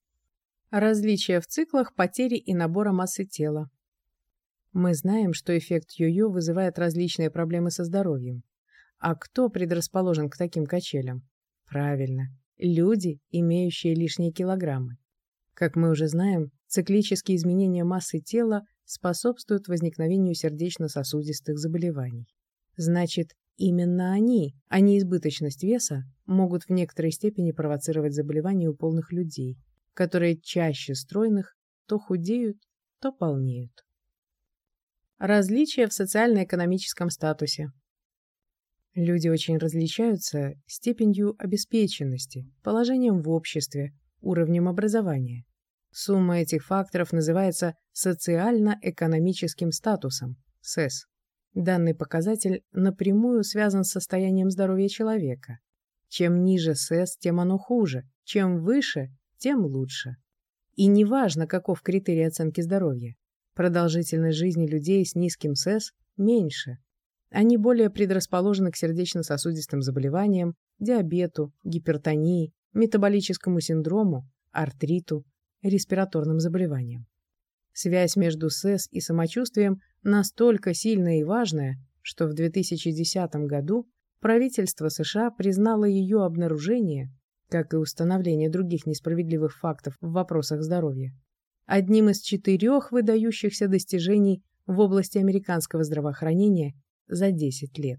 Различия в циклах потери и набора массы тела. Мы знаем, что эффект йо-йо вызывает различные проблемы со здоровьем. А кто предрасположен к таким качелям? Правильно, люди, имеющие лишние килограммы. Как мы уже знаем, циклические изменения массы тела способствуют возникновению сердечно-сосудистых заболеваний. Значит, именно они, а не избыточность веса, могут в некоторой степени провоцировать заболевания у полных людей, которые чаще стройных то худеют, то полнеют. Различия в социально-экономическом статусе. Люди очень различаются степенью обеспеченности, положением в обществе, уровнем образования. Сумма этих факторов называется социально-экономическим статусом, СЭС. Данный показатель напрямую связан с состоянием здоровья человека. Чем ниже СЭС, тем оно хуже, чем выше, тем лучше. И неважно, каков критерий оценки здоровья. Продолжительность жизни людей с низким СЭС меньше. Они более предрасположены к сердечно-сосудистым заболеваниям, диабету, гипертонии, метаболическому синдрому, артриту, респираторным заболеваниям. Связь между СЭС и самочувствием настолько сильная и важная, что в 2010 году правительство США признало ее обнаружение, как и установление других несправедливых фактов в вопросах здоровья, одним из 4 выдающихся достижений в области американского здравоохранения за 10 лет.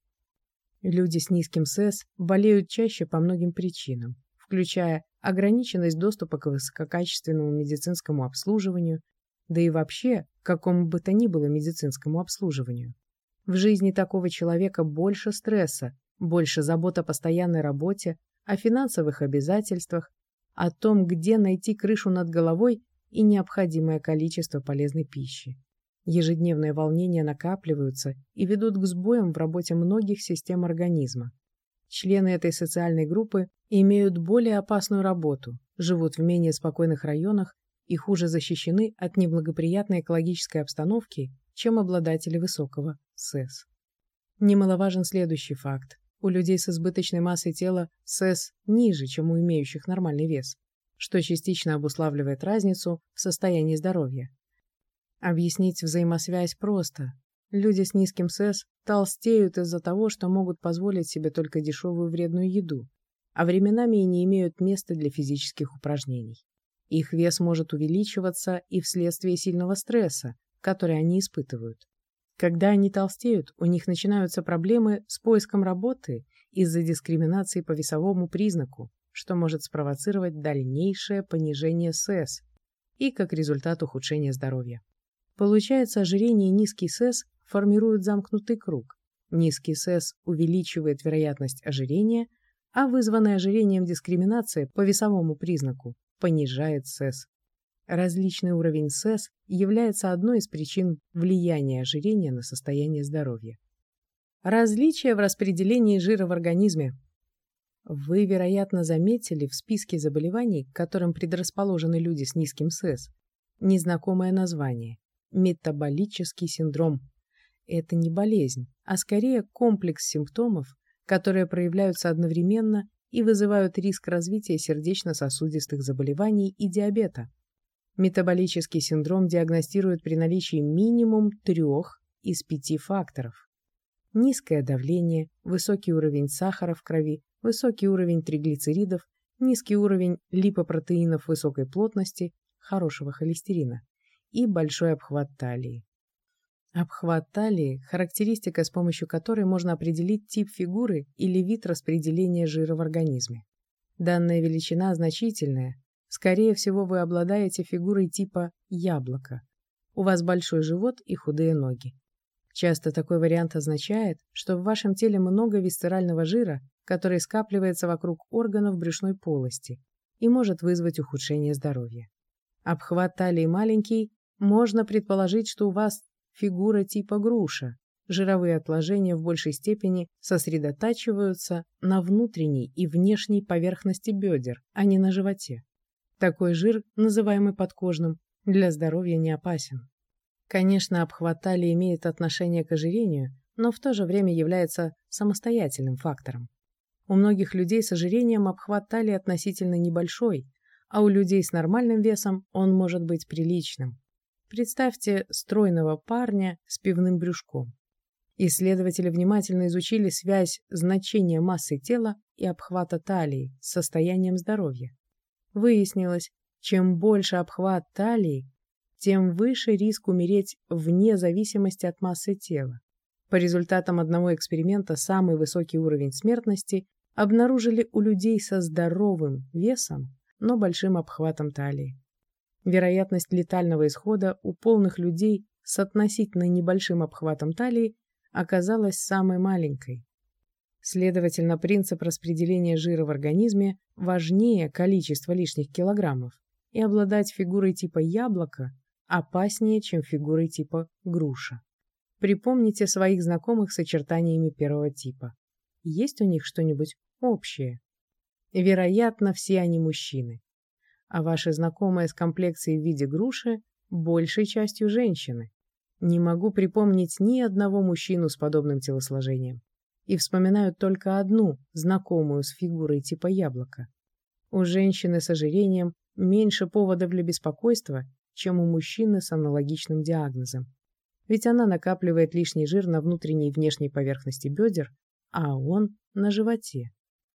Люди с низким СЭС болеют чаще по многим причинам, включая ограниченность доступа к высококачественному медицинскому обслуживанию, да и вообще к какому бы то ни было медицинскому обслуживанию. В жизни такого человека больше стресса, больше забот о постоянной работе, о финансовых обязательствах, о том, где найти крышу над головой и необходимое количество полезной пищи. Ежедневные волнения накапливаются и ведут к сбоям в работе многих систем организма. Члены этой социальной группы имеют более опасную работу, живут в менее спокойных районах и хуже защищены от неблагоприятной экологической обстановки, чем обладатели высокого СЭС. Немаловажен следующий факт. У людей с избыточной массой тела СЭС ниже, чем у имеющих нормальный вес, что частично обуславливает разницу в состоянии здоровья. Объяснить взаимосвязь просто. Люди с низким СЭС толстеют из-за того, что могут позволить себе только дешевую вредную еду, а временами и не имеют места для физических упражнений. Их вес может увеличиваться и вследствие сильного стресса, который они испытывают. Когда они толстеют, у них начинаются проблемы с поиском работы из-за дискриминации по весовому признаку, что может спровоцировать дальнейшее понижение СЭС и, как результат, ухудшение здоровья. Получается, ожирение и низкий СЭС формируют замкнутый круг. Низкий СЭС увеличивает вероятность ожирения, а вызванная ожирением дискриминация по весовому признаку понижает СЭС. Различный уровень СЭС является одной из причин влияния ожирения на состояние здоровья. Различия в распределении жира в организме. Вы, вероятно, заметили в списке заболеваний, к которым предрасположены люди с низким СЭС, незнакомое название – метаболический синдром. Это не болезнь, а скорее комплекс симптомов, которые проявляются одновременно и вызывают риск развития сердечно-сосудистых заболеваний и диабета. Метаболический синдром диагностируют при наличии минимум 3 из 5 факторов. Низкое давление, высокий уровень сахара в крови, высокий уровень триглицеридов, низкий уровень липопротеинов высокой плотности, хорошего холестерина и большой обхват талии. Обхват талии – характеристика, с помощью которой можно определить тип фигуры или вид распределения жира в организме. Данная величина значительная. Скорее всего, вы обладаете фигурой типа яблоко. У вас большой живот и худые ноги. Часто такой вариант означает, что в вашем теле много висцерального жира, который скапливается вокруг органов брюшной полости и может вызвать ухудшение здоровья. Обхват талии маленький, можно предположить, что у вас фигура типа груша. Жировые отложения в большей степени сосредотачиваются на внутренней и внешней поверхности бедер, а не на животе. Такой жир, называемый подкожным, для здоровья не опасен. Конечно, обхват талии имеет отношение к ожирению, но в то же время является самостоятельным фактором. У многих людей с ожирением обхват талии относительно небольшой, а у людей с нормальным весом он может быть приличным. Представьте стройного парня с пивным брюшком. Исследователи внимательно изучили связь значения массы тела и обхвата талии с состоянием здоровья. Выяснилось, чем больше обхват талии, тем выше риск умереть вне зависимости от массы тела. По результатам одного эксперимента самый высокий уровень смертности обнаружили у людей со здоровым весом, но большим обхватом талии. Вероятность летального исхода у полных людей с относительно небольшим обхватом талии оказалась самой маленькой. Следовательно, принцип распределения жира в организме важнее количества лишних килограммов, и обладать фигурой типа яблоко опаснее, чем фигурой типа груша. Припомните своих знакомых с очертаниями первого типа. Есть у них что-нибудь общее? Вероятно, все они мужчины. А ваши знакомые с комплекцией в виде груши большей частью женщины. Не могу припомнить ни одного мужчину с подобным телосложением. И вспоминаю только одну, знакомую с фигурой типа яблока. У женщины с ожирением меньше поводов для беспокойства, чем у мужчины с аналогичным диагнозом. Ведь она накапливает лишний жир на внутренней и внешней поверхности бедер, а он на животе.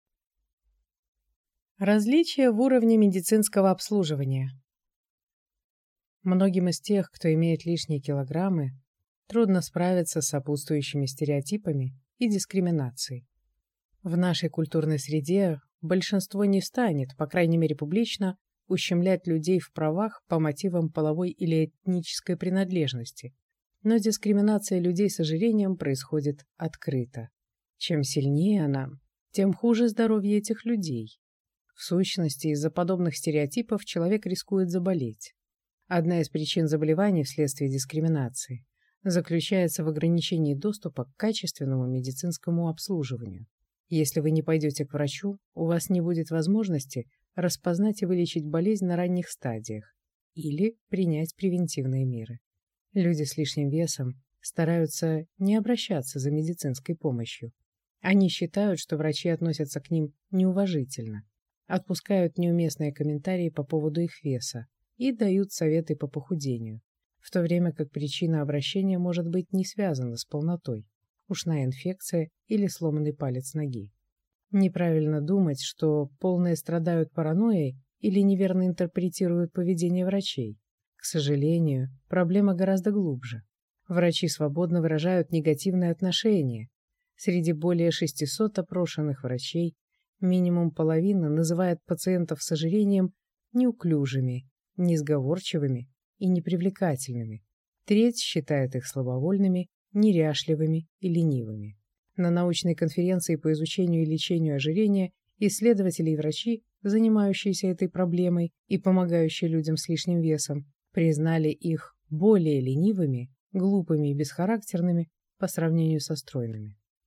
Различия в уровне медицинского обслуживания. Многим из тех, кто имеет лишние килограммы, трудно справиться с сопутствующими стереотипами и дискриминацией. В нашей культурной среде большинство не станет, по крайней мере публично, ущемлять людей в правах по мотивам половой или этнической принадлежности, но дискриминация людей с ожирением происходит открыто. Чем сильнее она, тем хуже здоровье этих людей. В сущности, из-за подобных стереотипов человек рискует заболеть. Одна из причин заболеваний вследствие дискриминации заключается в ограничении доступа к качественному медицинскому обслуживанию. Если вы не пойдете к врачу, у вас не будет возможности распознать и вылечить болезнь на ранних стадиях или принять превентивные меры. Люди с лишним весом стараются не обращаться за медицинской помощью. Они считают, что врачи относятся к ним неуважительно, отпускают неуместные комментарии по поводу их веса и дают советы по похудению, в то время как причина обращения может быть не связана с полнотой, ушная инфекция или сломанный палец ноги. Неправильно думать, что полные страдают паранойей или неверно интерпретируют поведение врачей. К сожалению, проблема гораздо глубже. Врачи свободно выражают негативное отношение. Среди более 600 опрошенных врачей минимум половина называет пациентов с ожирением неуклюжими, несговорчивыми и непривлекательными. Треть считает их слабовольными, неряшливыми и ленивыми. На научной конференции по изучению и лечению ожирения исследователи и врачи, занимающиеся этой проблемой и помогающие людям с лишним весом, признали их более ленивыми, глупыми и бесхарактерными по сравнению со стройными.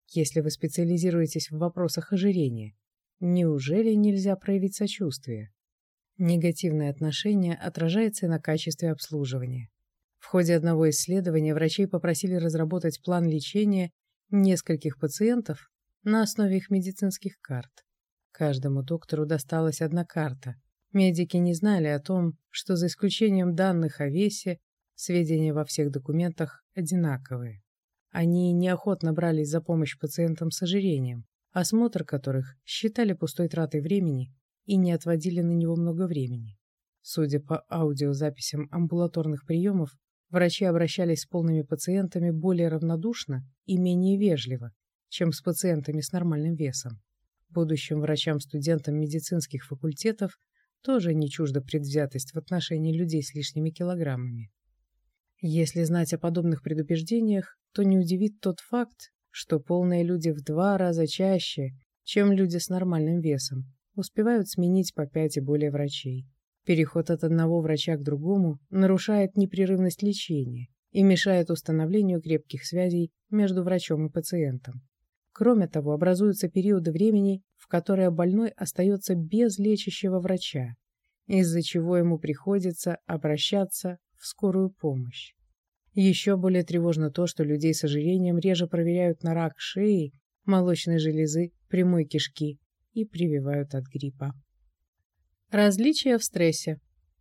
Если вы специализируетесь в вопросах ожирения, неужели нельзя проявить сочувствие? Негативное отношение отражается и на качестве обслуживания. В ходе одного исследования врачей попросили разработать план лечения нескольких пациентов на основе их медицинских карт. Каждому доктору досталась одна карта. Медики не знали о том, что за исключением данных о весе, сведения во всех документах одинаковые. Они неохотно брались за помощь пациентам с ожирением, осмотр которых считали пустой тратой времени и не отводили на него много времени. Судя по аудиозаписям амбулаторных приемов, врачи обращались с полными пациентами более равнодушно и менее вежливо, чем с пациентами с нормальным весом. Будущим врачам-студентам медицинских факультетов тоже не чужда предвзятость в отношении людей с лишними килограммами. Если знать о подобных предубеждениях, то не удивит тот факт, что полные люди в 2 раза чаще, чем люди с нормальным весом, успевают сменить по 5 и более врачей. Переход от одного врача к другому нарушает непрерывность лечения и мешает установлению крепких связей между врачом и пациентом. Кроме того, образуются периоды времени, в которые больной остается без лечащего врача, из-за чего ему приходится обращаться в скорую помощь. Еще более тревожно то, что людей с ожирением реже проверяют на рак шеи, молочной железы, прямой кишки и прививают от гриппа. Различия в стрессе.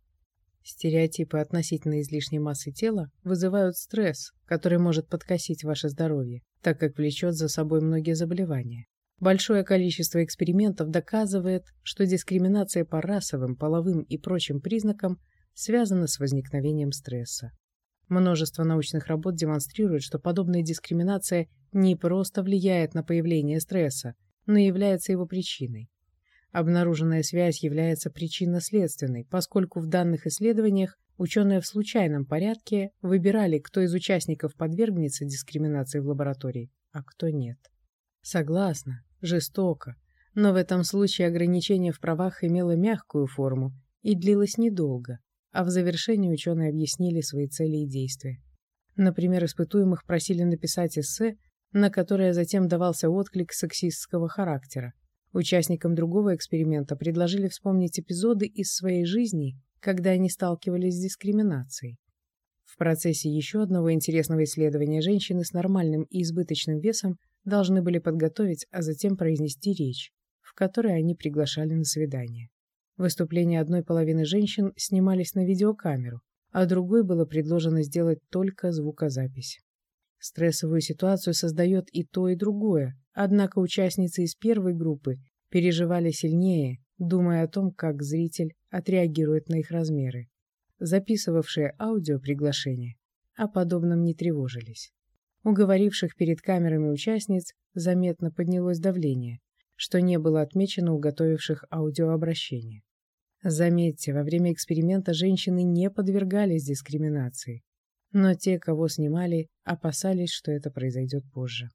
Стереотипы относительно излишней массы тела вызывают стресс, который может подкосить ваше здоровье, так как влечет за собой многие заболевания. Большое количество экспериментов доказывает, что дискриминация по расовым, половым и прочим признакам связана с возникновением стресса. Множество научных работ демонстрирует, что подобная дискриминация не просто влияет на появление стресса, но является его причиной. Обнаруженная связь является причинно-следственной, поскольку в данных исследованиях ученые в случайном порядке выбирали, кто из участников подвергнется дискриминации в лаборатории, а кто нет. Согласна, жестоко, но в этом случае ограничение в правах имело мягкую форму и длилось недолго, а в завершении ученые объяснили свои цели и действия. Например, испытуемых просили написать эссе, на которое затем давался отклик сексистского характера. Участникам другого эксперимента предложили вспомнить эпизоды из своей жизни, когда они сталкивались с дискриминацией. В процессе еще одного интересного исследования женщины с нормальным и избыточным весом должны были подготовить, а затем произнести речь, в которой они приглашали на свидание. Выступления одной половины женщин снимались на видеокамеру, а другой было предложено сделать только звукозапись. Стрессовую ситуацию создает и то, и другое, однако участницы из первой группы переживали сильнее, думая о том, как зритель отреагирует на их размеры. Записывавшие аудиоприглашение о подобном не тревожились. У говоривших перед камерами участниц заметно поднялось давление, что не было отмечено у готовивших аудиообращение. Заметьте, во время эксперимента женщины не подвергались дискриминации, но те, кого снимали, опасались, что это произойдет позже.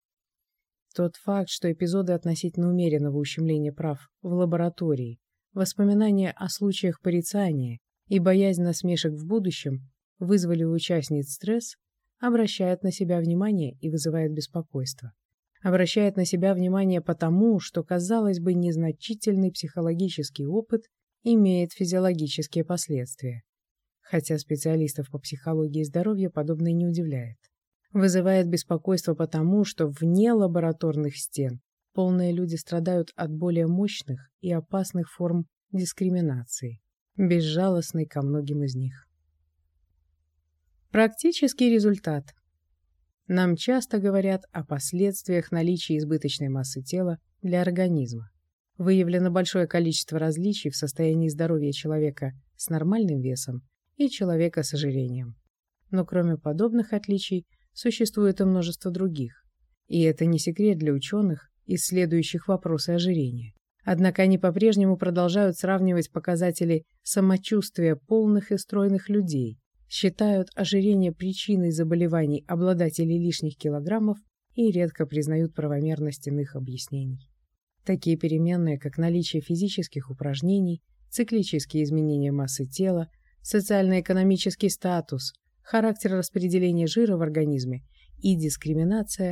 Тот факт, что эпизоды относительно умеренного ущемления прав в лаборатории, воспоминания о случаях порицания и боязнь насмешек в будущем вызвали у участниц стресс, обращает на себя внимание и вызывает беспокойство. Обращает на себя внимание потому, что, казалось бы, незначительный психологический опыт имеет физиологические последствия. Хотя специалистов по психологии здоровья подобное не удивляет. Вызывает беспокойство потому, что вне лабораторных стен полные люди страдают от более мощных и опасных форм дискриминации, безжалостной ко многим из них. Практический результат. Нам часто говорят о последствиях наличия избыточной массы тела для организма. Выявлено большое количество различий в состоянии здоровья человека с нормальным весом и человека с ожирением. Но кроме подобных отличий, существует и множество других. И это не секрет для ученых, исследующих вопросы ожирения. Однако они по-прежнему продолжают сравнивать показатели самочувствия полных и стройных людей, считают ожирение причиной заболеваний обладателей лишних килограммов и редко признают правомерность иных объяснений. Такие переменные, как наличие физических упражнений, циклические изменения массы тела, социально-экономический статус, характер распределения жира в организме и дискриминация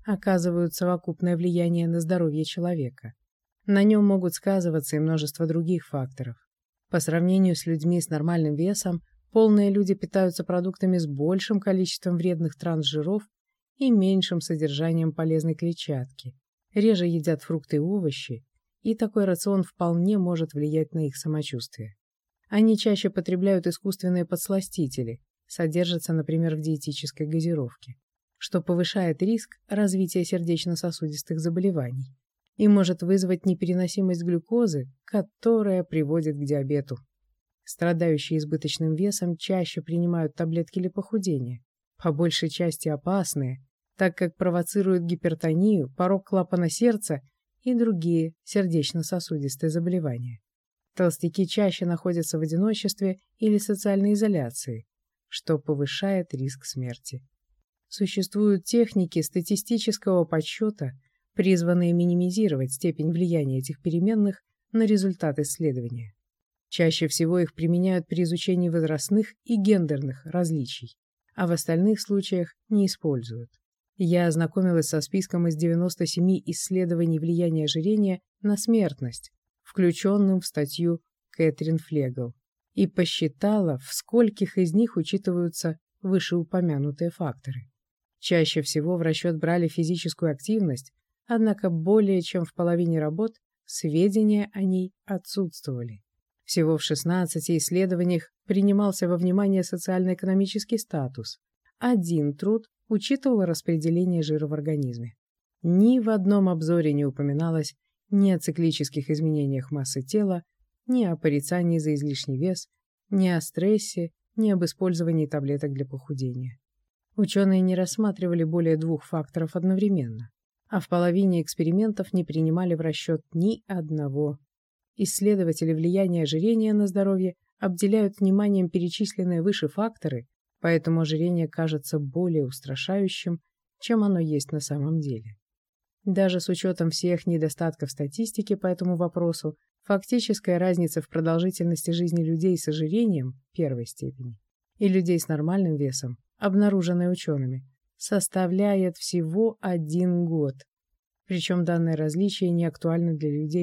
оказывают совокупное влияние на здоровье человека. На нем могут сказываться и множество других факторов. По сравнению с людьми с нормальным весом, полные люди питаются продуктами с большим количеством вредных трансжиров и меньшим содержанием полезной клетчатки, реже едят фрукты и овощи, и такой рацион вполне может влиять на их самочувствие. Они чаще потребляют искусственные подсластители, содержатся, например, в диетической газировке, что повышает риск развития сердечно-сосудистых заболеваний и может вызвать непереносимость глюкозы, которая приводит к диабету. Страдающие избыточным весом чаще принимают таблетки для похудения, по большей части опасные, так как провоцируют гипертонию, порок клапана сердца и другие сердечно-сосудистые заболевания. Толстяки чаще находятся в одиночестве или социальной изоляции, что повышает риск смерти. Существуют техники статистического подсчета, призванные минимизировать степень влияния этих переменных на результат исследования. Чаще всего их применяют при изучении возрастных и гендерных различий, а в остальных случаях не используют. Я ознакомилась со списком из 97 исследований влияния ожирения на смертность, включенным в статью Кэтрин Флегел, и посчитала, в скольких из них учитываются вышеупомянутые факторы. Чаще всего в расчет брали физическую активность, однако более чем в половине работ сведения о ней отсутствовали. Всего в 16 исследованиях принимался во внимание социально-экономический статус. Один труд учитывал распределение жира в организме. Ни в одном обзоре не упоминалось ни о циклических изменениях массы тела, ни о порицании за излишний вес, ни о стрессе, ни об использовании таблеток для похудения. Ученые не рассматривали более 2 факторов одновременно, а в половине экспериментов не принимали в расчет ни одного. Исследователи влияния ожирения на здоровье обделяют вниманием перечисленные выше факторы, поэтому ожирение кажется более устрашающим, чем оно есть на самом деле. Даже с учетом всех недостатков статистики по этому вопросу, фактическая разница в продолжительности жизни людей с ожирением первой степени и людей с нормальным весом, обнаруженная учеными, составляет всего 1 год. Причем данное различие не актуально для людей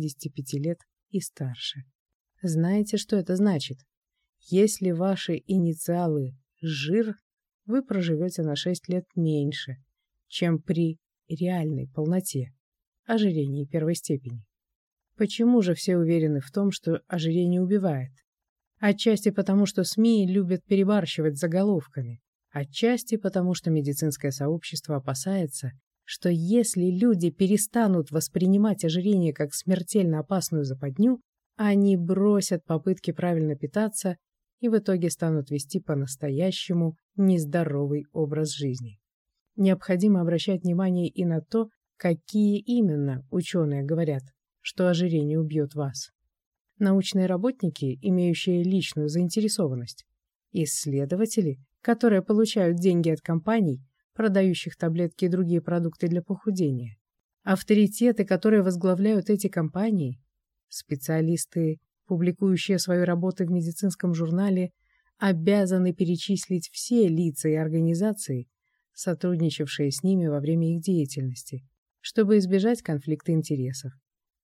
65 лет и старше. Знаете, что это значит? Если ваши инициалы «жир», вы проживете на 6 лет меньше, чем при реальной полноте, ожирении первой степени. Почему же все уверены в том, что ожирение убивает? Отчасти потому, что СМИ любят перебарщивать с заголовками, отчасти потому, что медицинское сообщество опасается, что если люди перестанут воспринимать ожирение как смертельно опасную западню, они бросят попытки правильно питаться и в итоге станут вести по-настоящему нездоровый образ жизни. Необходимо обращать внимание и на то, какие именно ученые говорят, что ожирение убьет вас. Научные работники, имеющие личную заинтересованность, исследователи, которые получают деньги от компаний, продающих таблетки и другие продукты для похудения, авторитеты, которые возглавляют эти компании, специалисты, публикующие свои работы в медицинском журнале, обязаны перечислить все лица и организации, сотрудничавшие с ними во время их деятельности, чтобы избежать конфликта интересов.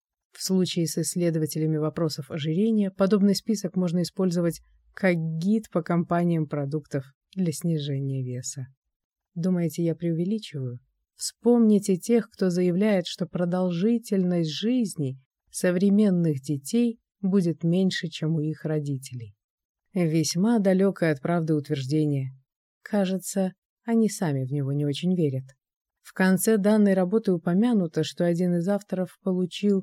В случае с исследователями вопросов ожирения подобный список можно использовать как гид по компаниям продуктов для снижения веса. Думаете, я преувеличиваю? Вспомните тех, кто заявляет, что продолжительность жизни современных детей будет меньше, чем у их родителей. Весьма далекое от правды утверждение. Кажется, они сами в него не очень верят. В конце данной работы упомянуто, что один из авторов получил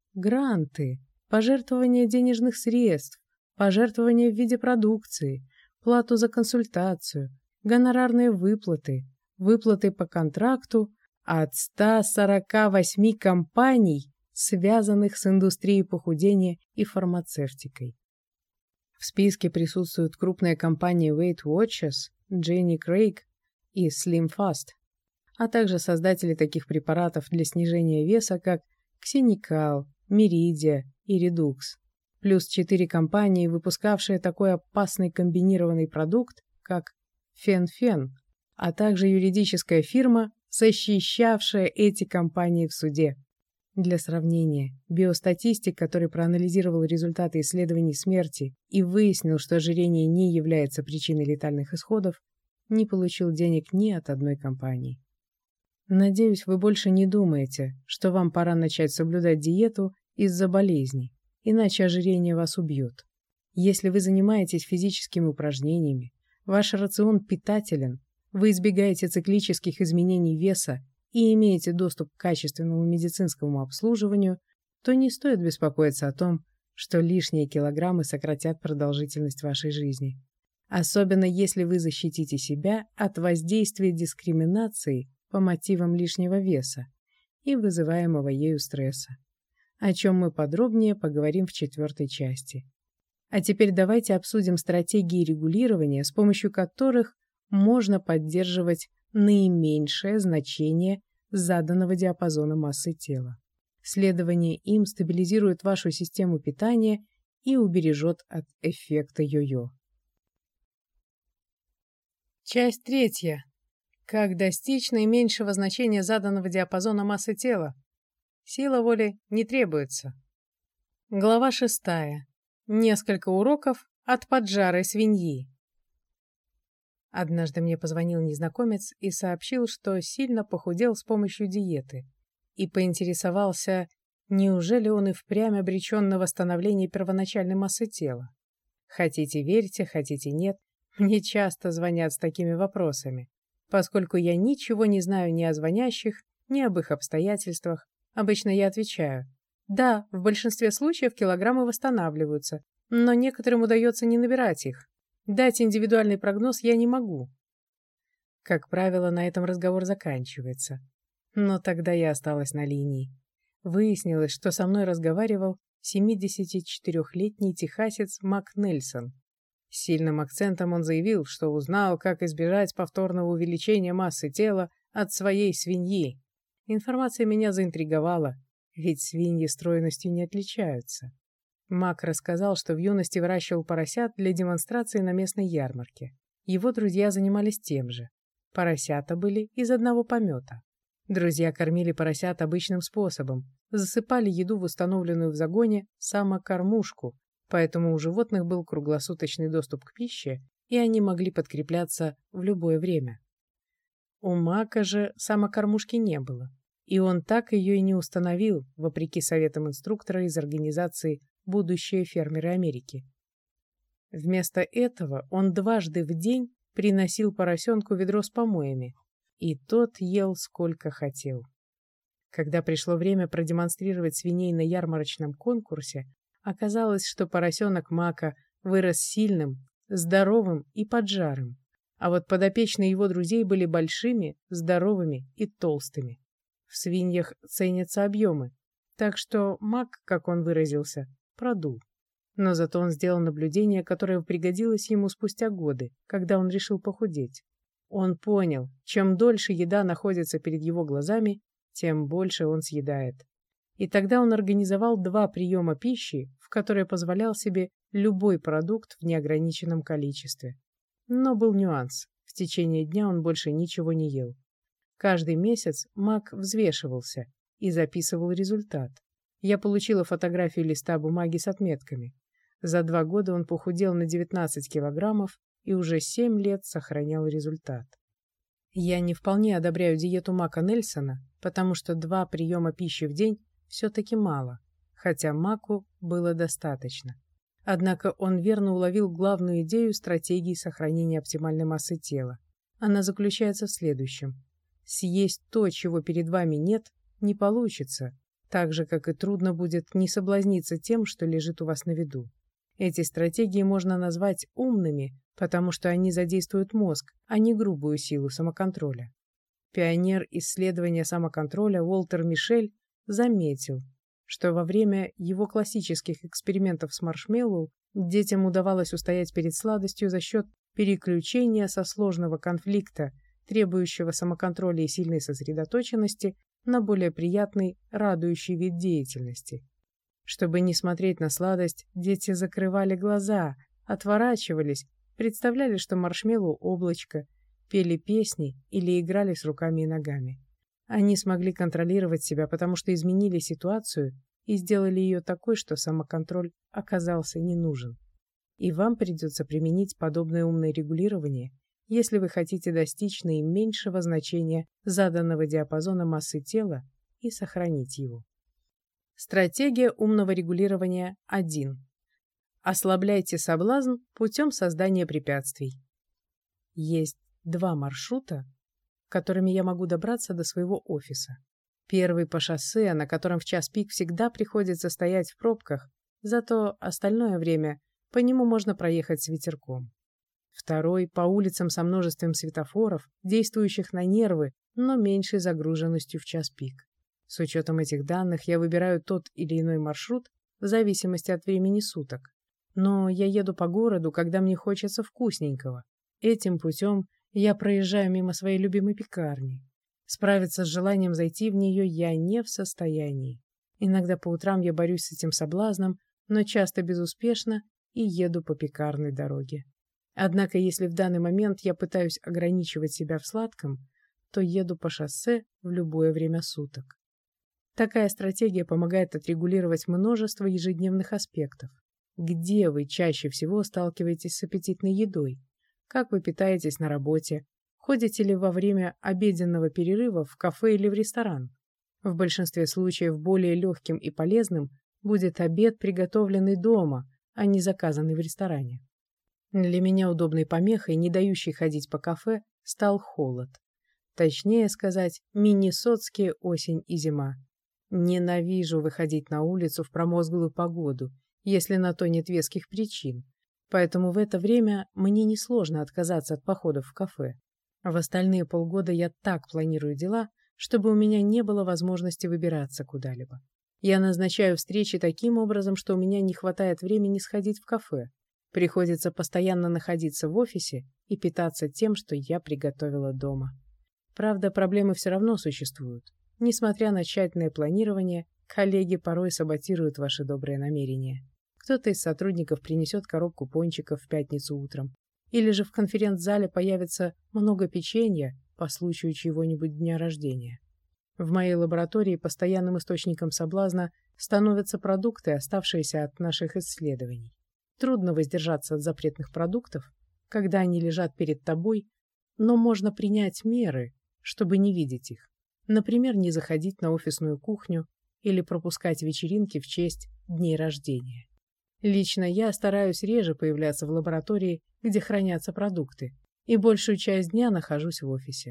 гранты, пожертвования денежных средств, пожертвования в виде продукции, плату за консультацию, гонорарные выплаты, выплаты по контракту от 148 компаний, связанных с индустрией похудения и фармацевтикой. В списке присутствуют крупные компании Weight Watchers, Jenny Craig и Slim Fast, а также создатели таких препаратов для снижения веса, как Xenical, Meridia и Redux, плюс 4 компании, выпускавшие такой опасный комбинированный продукт, как Fen-Phen, а также юридическая фирма, защищавшая эти компании в суде. Для сравнения, биостатистик, который проанализировал результаты исследований смерти и выяснил, что ожирение не является причиной летальных исходов, не получил денег ни от одной компании. Надеюсь, вы больше не думаете, что вам пора начать соблюдать диету из-за болезней, иначе ожирение вас убьет. Если вы занимаетесь физическими упражнениями, ваш рацион питателен, вы избегаете циклических изменений веса и имеете доступ к качественному медицинскому обслуживанию, то не стоит беспокоиться о том, что лишние килограммы сократят продолжительность вашей жизни. Особенно если вы защитите себя от воздействия дискриминации по мотивам лишнего веса и вызываемого ею стресса, о чем мы подробнее поговорим в 4 части. А теперь давайте обсудим стратегии регулирования, с помощью которых можно поддерживать наименьшее значение заданного диапазона массы тела. Следование им стабилизирует вашу систему питания и убережет от эффекта йо-йо. Часть 3. Как достичь наименьшего значения заданного диапазона массы тела? Сила воли не требуется. Глава 6. Несколько уроков от поджарой свиньи. Однажды мне позвонил незнакомец и сообщил, что сильно похудел с помощью диеты, и поинтересовался, неужели он и впрямь обречен на восстановление первоначальной массы тела. Хотите верьте, хотите нет, мне часто звонят с такими вопросами. Поскольку я ничего не знаю ни о звонящих, ни об их обстоятельствах, обычно я отвечаю: да, в большинстве случаев килограммы восстанавливаются, но некоторым удается не набирать их. Дать индивидуальный прогноз я не могу. Как правило, на этом разговор заканчивается. Но тогда я осталась на линии. Выяснилось, что со мной разговаривал 74-летний техасец Мак Нельсон. С сильным акцентом он заявил, что узнал, как избежать повторного увеличения массы тела от своей свиньи. Информация меня заинтриговала, ведь свиньи стройностью не отличаются. Мак рассказал, что в юности выращивал поросят для демонстрации на местной ярмарке. Его друзья занимались тем же. Поросята были из одного помета. Друзья кормили поросят обычным способом, засыпали еду в установленную в загоне самокормушку, поэтому у животных был круглосуточный доступ к пище, и они могли подкрепляться в любое время. У Мака же самокормушки не было, и он так ее и не установил, вопреки советам инструктора из организации «Будущие фермеры Америки». Вместо этого он дважды в день приносил поросенку ведро с помоями, и тот ел сколько хотел. Когда пришло время продемонстрировать свиней на ярмарочном конкурсе, оказалось, что поросенок Мака вырос сильным, здоровым и поджарым, а вот подопечные его друзей были большими, здоровыми и толстыми. В свиньях ценятся объемы, так что Мак, как он выразился, продул. Но зато он сделал наблюдение, которое пригодилось ему спустя годы, когда он решил похудеть. Он понял, чем дольше еда находится перед его глазами, тем больше он съедает. И тогда он организовал 2 приема пищи, в которые позволял себе любой продукт в неограниченном количестве. Но был нюанс. В течение дня он больше ничего не ел. Каждый месяц Мак взвешивался и записывал результат. Я получила фотографию листа бумаги с отметками. За 2 года он похудел на 19 килограммов и уже 7 лет сохранял результат. Я не вполне одобряю диету Мака Нельсона, потому что 2 приема пищи в день все-таки мало, хотя Маку было достаточно. Однако он верно уловил главную идею стратегии сохранения оптимальной массы тела. Она заключается в следующем. Съесть то, чего перед вами нет, не получится, так же, как и трудно будет не соблазниться тем, что лежит у вас на виду. Эти стратегии можно назвать умными, потому что они задействуют мозг, а не грубую силу самоконтроля. Пионер исследования самоконтроля Уолтер Мишель заметил, что во время его классических экспериментов с маршмеллоу детям удавалось устоять перед сладостью за счет переключения со сложного конфликта, требующего самоконтроля и сильной сосредоточенности, на более приятный, радующий вид деятельности. Чтобы не смотреть на сладость, дети закрывали глаза, отворачивались, представляли, что маршмеллоу — облачко, пели песни или играли с руками и ногами. Они смогли контролировать себя, потому что изменили ситуацию и сделали ее такой, что самоконтроль оказался не нужен. И вам придется применить подобное умное регулирование, если вы хотите достичь наименьшего значения заданного диапазона массы тела и сохранить его. Стратегия умного регулирования 1. Ослабляйте соблазн путем создания препятствий. Есть 2 маршрута, которыми я могу добраться до своего офиса. Первый по шоссе, на котором в час пик всегда приходится стоять в пробках, зато остальное время по нему можно проехать с ветерком. Второй по улицам со множеством светофоров, действующих на нервы, но меньшей загруженностью в час пик. С учетом этих данных я выбираю тот или иной маршрут в зависимости от времени суток. Но я еду по городу, когда мне хочется вкусненького. Этим путем я проезжаю мимо своей любимой пекарни. Справиться с желанием зайти в нее я не в состоянии. Иногда по утрам я борюсь с этим соблазном, но часто безуспешно и еду по пекарной дороге. Однако, если в данный момент я пытаюсь ограничивать себя в сладком, то еду по шоссе в любое время суток. Такая стратегия помогает отрегулировать множество ежедневных аспектов. Где вы чаще всего сталкиваетесь с аппетитной едой? Как вы питаетесь на работе? Ходите ли во время обеденного перерыва в кафе или в ресторан? В большинстве случаев более легким и полезным будет обед, приготовленный дома, а не заказанный в ресторане. Для меня удобной помехой, не дающей ходить по кафе, стал холод. Точнее сказать, миннесотские осень и зима. Ненавижу выходить на улицу в промозглую погоду, если на то нет веских причин. Поэтому в это время мне несложно отказаться от походов в кафе. В остальные полгода я так планирую дела, чтобы у меня не было возможности выбираться куда-либо. Я назначаю встречи таким образом, что у меня не хватает времени сходить в кафе. Приходится постоянно находиться в офисе и питаться тем, что я приготовила дома. Правда, проблемы все равно существуют. Несмотря на тщательное планирование, коллеги порой саботируют ваши добрые намерения. Кто-то из сотрудников принесет коробку пончиков в пятницу утром. Или же в конференц-зале появится много печенья по случаю чего-нибудь дня рождения. В моей лаборатории постоянным источником соблазна становятся продукты, оставшиеся от наших исследований. Трудно воздержаться от запретных продуктов, когда они лежат перед тобой, но можно принять меры, чтобы не видеть их. Например, не заходить на офисную кухню или пропускать вечеринки в честь дней рождения. Лично я стараюсь реже появляться в лаборатории, где хранятся продукты, и большую часть дня нахожусь в офисе.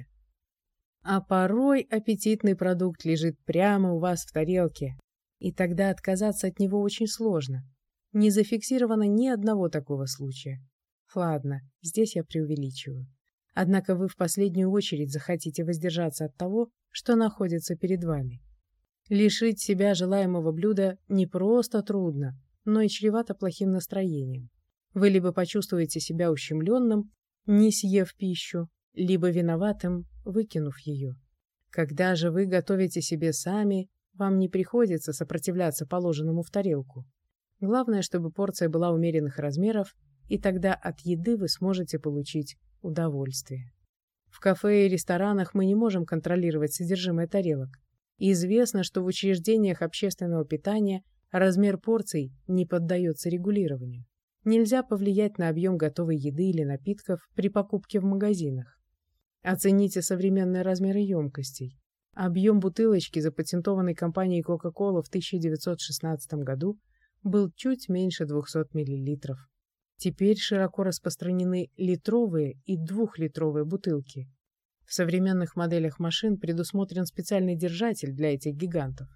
А порой аппетитный продукт лежит прямо у вас в тарелке, и тогда отказаться от него очень сложно. Не зафиксировано ни одного такого случая. Ладно, здесь я преувеличиваю. Однако вы в последнюю очередь захотите воздержаться от того, что находится перед вами. Лишить себя желаемого блюда не просто трудно, но и чревато плохим настроением. Вы либо почувствуете себя ущемленным, не съев пищу, либо виноватым, выкинув ее. Когда же вы готовите себе сами, вам не приходится сопротивляться положенному в тарелку. Главное, чтобы порция была умеренных размеров, и тогда от еды вы сможете получить удовольствие. В кафе и ресторанах мы не можем контролировать содержимое тарелок. И известно, что в учреждениях общественного питания размер порций не поддается регулированию. Нельзя повлиять на объем готовой еды или напитков при покупке в магазинах. Оцените современные размеры емкостей. Объем бутылочки, запатентованной компанией Coca-Cola в 1916 году, был чуть меньше 200 мл. Теперь широко распространены литровые и двухлитровые бутылки. В современных моделях машин предусмотрен специальный держатель для этих гигантов.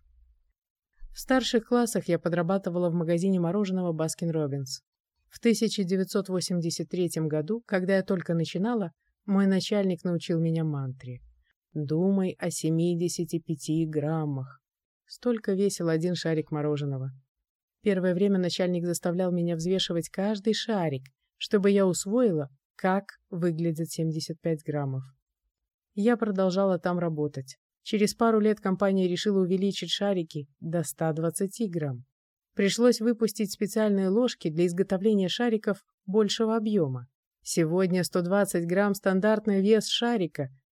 В старших классах я подрабатывала в магазине мороженого Баскин-Роббинс. В 1983 году, когда я только начинала, мой начальник научил меня мантре. Думай о 75 граммах. Столько весил один шарик мороженого. Первое время начальник заставлял меня взвешивать каждый шарик, чтобы я усвоила, как выглядят 75 граммов. Я продолжала там работать. Через пару лет компания решила увеличить шарики до 120 грамм. Пришлось выпустить специальные ложки для изготовления шариков большего объема. Сегодня 120 грамм – стандартный вес шарика,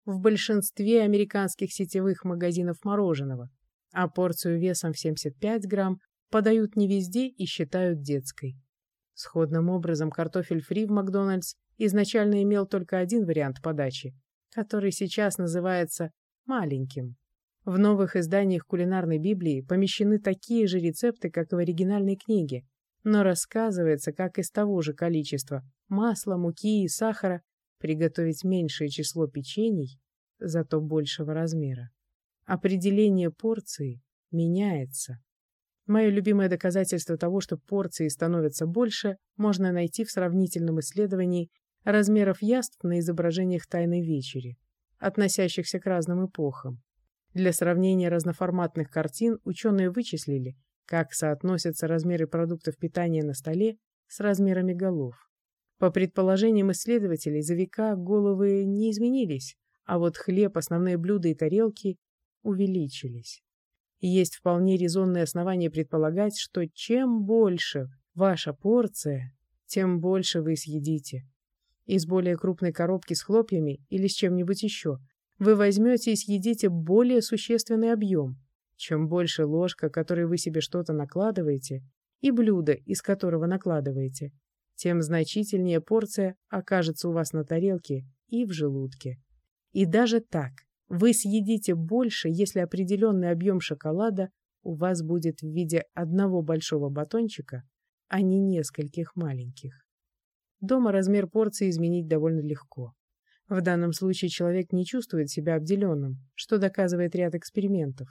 в большинстве американских сетевых магазинов мороженого, а порцию весом в 75 грамм подают не везде и считают детской. Сходным образом картофель фри в Макдональдс изначально имел только один вариант подачи, который сейчас называется маленьким. В новых изданиях кулинарной Библии помещены такие же рецепты, как и в оригинальной книге, но рассказывается, как из того же количества масла, муки и сахара приготовить меньшее число печений, зато большего размера. Определение порции меняется. Мое любимое доказательство того, что порции становятся больше, можно найти в сравнительном исследовании размеров яств на изображениях Тайной вечери, относящихся к разным эпохам. Для сравнения разноформатных картин ученые вычислили, как соотносятся размеры продуктов питания на столе с размерами голов. По предположениям исследователей, за века головы не изменились, а вот хлеб, основные блюда и тарелки увеличились. И есть вполне резонные основания предполагать, что чем больше ваша порция, тем больше вы съедите. Из более крупной коробки с хлопьями или с чем-нибудь еще вы возьмете и съедите более существенный объем. Чем больше ложка, которой вы себе что-то накладываете, и блюдо, из которого накладываете, тем значительнее порция окажется у вас на тарелке и в желудке. И даже так, вы съедите больше, если определенный объем шоколада у вас будет в виде одного большого батончика, а не нескольких маленьких. Дома размер порции изменить довольно легко. В данном случае человек не чувствует себя обделенным, что доказывает ряд экспериментов.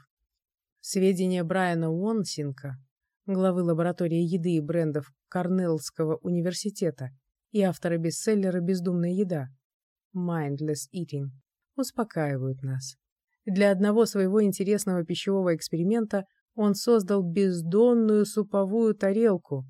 Сведения Брайана Уонсинка, главы лаборатории еды и брендов Корнеллского университета и автора бестселлера «Бездумная еда» Mindless Eating, успокаивают нас. Для одного своего интересного пищевого эксперимента он создал бездонную суповую тарелку,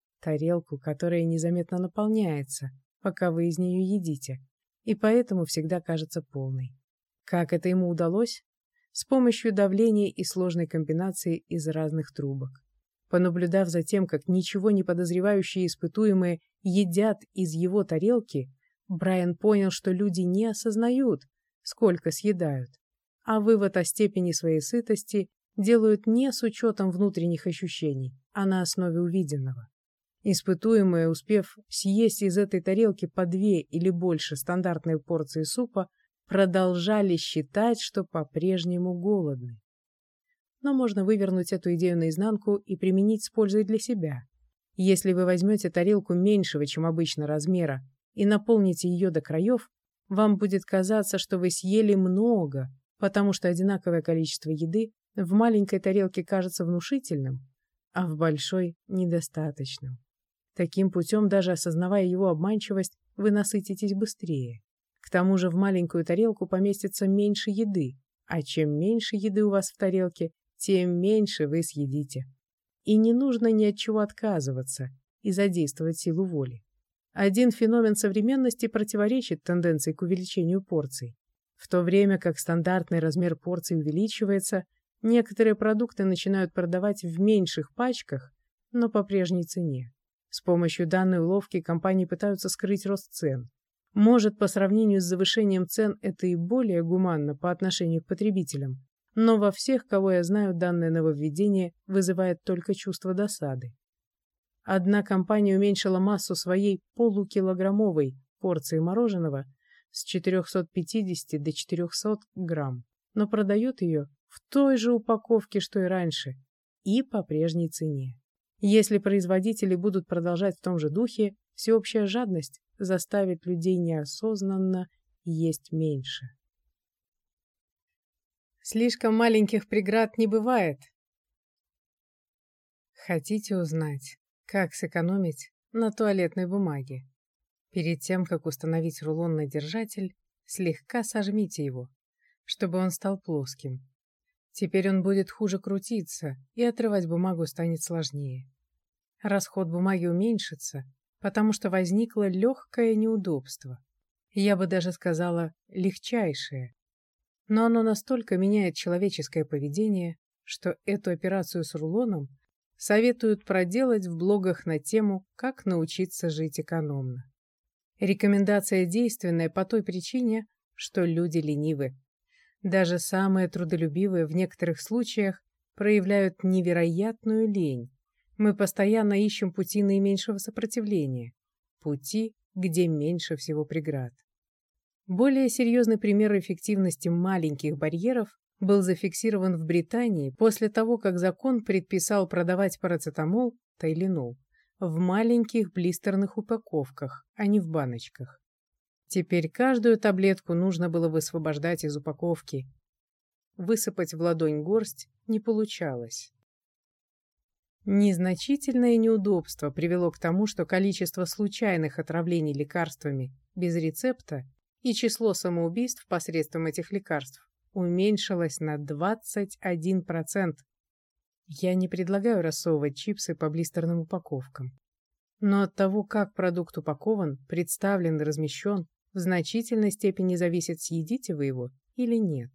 которая незаметно наполняется, пока вы из нее едите, и поэтому всегда кажется полной. Как это ему удалось? С помощью давления и сложной комбинации из разных трубок. Понаблюдав за тем, как ничего не подозревающие испытуемые едят из его тарелки, Брайан понял, что люди не осознают, сколько съедают, а вывод о степени своей сытости делают не с учетом внутренних ощущений, а на основе увиденного. Испытуемые, успев съесть из этой тарелки по 2 или больше стандартной порции супа, продолжали считать, что по-прежнему голодны. Но можно вывернуть эту идею наизнанку и применить с пользой для себя. Если вы возьмете тарелку меньшего, чем обычно размера, и наполните ее до краев, вам будет казаться, что вы съели много, потому что одинаковое количество еды в маленькой тарелке кажется внушительным, а в большой – недостаточным. Таким путем, даже осознавая его обманчивость, вы насытитесь быстрее. К тому же в маленькую тарелку поместится меньше еды, а чем меньше еды у вас в тарелке, тем меньше вы съедите. И не нужно ни от чего отказываться и задействовать силу воли. Один феномен современности противоречит тенденции к увеличению порций. В то время как стандартный размер порций увеличивается, некоторые продукты начинают продавать в меньших пачках, но по прежней цене. С помощью данной уловки компании пытаются скрыть рост цен. Может, по сравнению с завышением цен это и более гуманно по отношению к потребителям, но во всех, кого я знаю, данное нововведение вызывает только чувство досады. Одна компания уменьшила массу своей полукилограммовой порции мороженого с 450 до 400 грамм, но продает ее в той же упаковке, что и раньше, и по прежней цене. Если производители будут продолжать в том же духе, всеобщая жадность заставит людей неосознанно есть меньше. Слишком маленьких преград не бывает. Хотите узнать, как сэкономить на туалетной бумаге? Перед тем, как установить рулонный держатель, слегка сожмите его, чтобы он стал плоским. Теперь он будет хуже крутиться, и отрывать бумагу станет сложнее. Расход бумаги уменьшится, потому что возникло легкое неудобство. Я бы даже сказала, легчайшее. Но оно настолько меняет человеческое поведение, что эту операцию с рулоном советуют проделать в блогах на тему «Как научиться жить экономно». Рекомендация действенная по той причине, что люди ленивы. Даже самые трудолюбивые в некоторых случаях проявляют невероятную лень. Мы постоянно ищем пути наименьшего сопротивления, пути, где меньше всего преград. Более серьезный пример эффективности маленьких барьеров был зафиксирован в Британии после того, как закон предписал продавать парацетамол, тайленол, в маленьких блистерных упаковках, а не в баночках. Теперь каждую таблетку нужно было высвобождать из упаковки. Высыпать в ладонь горсть не получалось. Незначительное неудобство привело к тому, что количество случайных отравлений лекарствами без рецепта и число самоубийств посредством этих лекарств уменьшилось на 21%. Я не предлагаю рассовывать чипсы по блистерным упаковкам. Но от того, как продукт упакован, представлен и размещен, в значительной степени зависит, съедите вы его или нет.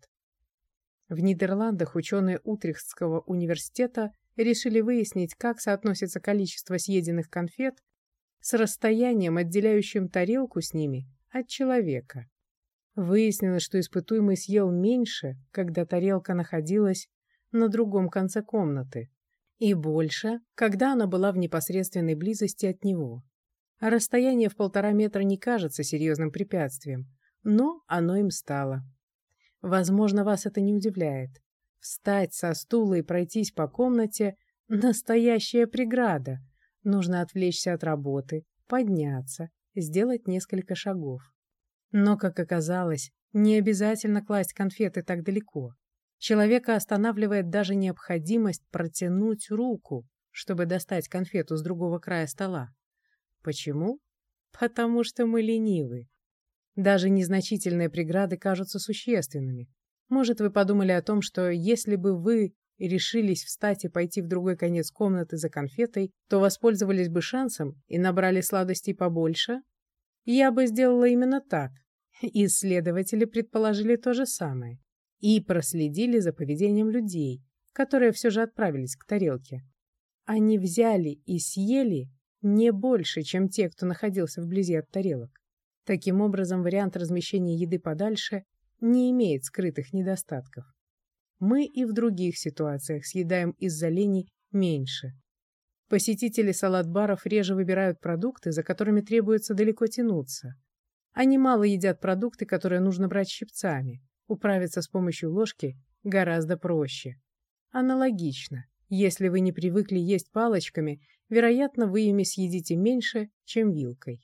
В Нидерландах ученые Утрехтского университета решили выяснить, как соотносится количество съеденных конфет с расстоянием, отделяющим тарелку с ними от человека. Выяснилось, что испытуемый съел меньше, когда тарелка находилась на другом конце комнаты, и больше, когда она была в непосредственной близости от него. А расстояние в 1,5 метра не кажется серьезным препятствием, но оно им стало. Возможно, вас это не удивляет. Встать со стула и пройтись по комнате – настоящая преграда. Нужно отвлечься от работы, подняться, сделать несколько шагов. Но, как оказалось, не обязательно класть конфеты так далеко. Человека останавливает даже необходимость протянуть руку, чтобы достать конфету с другого края стола. Почему? Потому что мы ленивы. Даже незначительные преграды кажутся существенными. Может, вы подумали о том, что если бы вы решились встать и пойти в другой конец комнаты за конфетой, то воспользовались бы шансом и набрали сладостей побольше? Я бы сделала именно так. Исследователи предположили то же самое и проследили за поведением людей, которые все же отправились к тарелке. Они взяли и съели не больше, чем те, кто находился вблизи от тарелок. Таким образом, вариант размещения еды подальше не имеет скрытых недостатков. Мы и в других ситуациях съедаем из-за лени меньше. Посетители салат-баров реже выбирают продукты, за которыми требуется далеко тянуться. Они мало едят продукты, которые нужно брать щипцами. Управиться с помощью ложки гораздо проще. Аналогично, если вы не привыкли есть палочками, вероятно, вы ими съедите меньше, чем вилкой.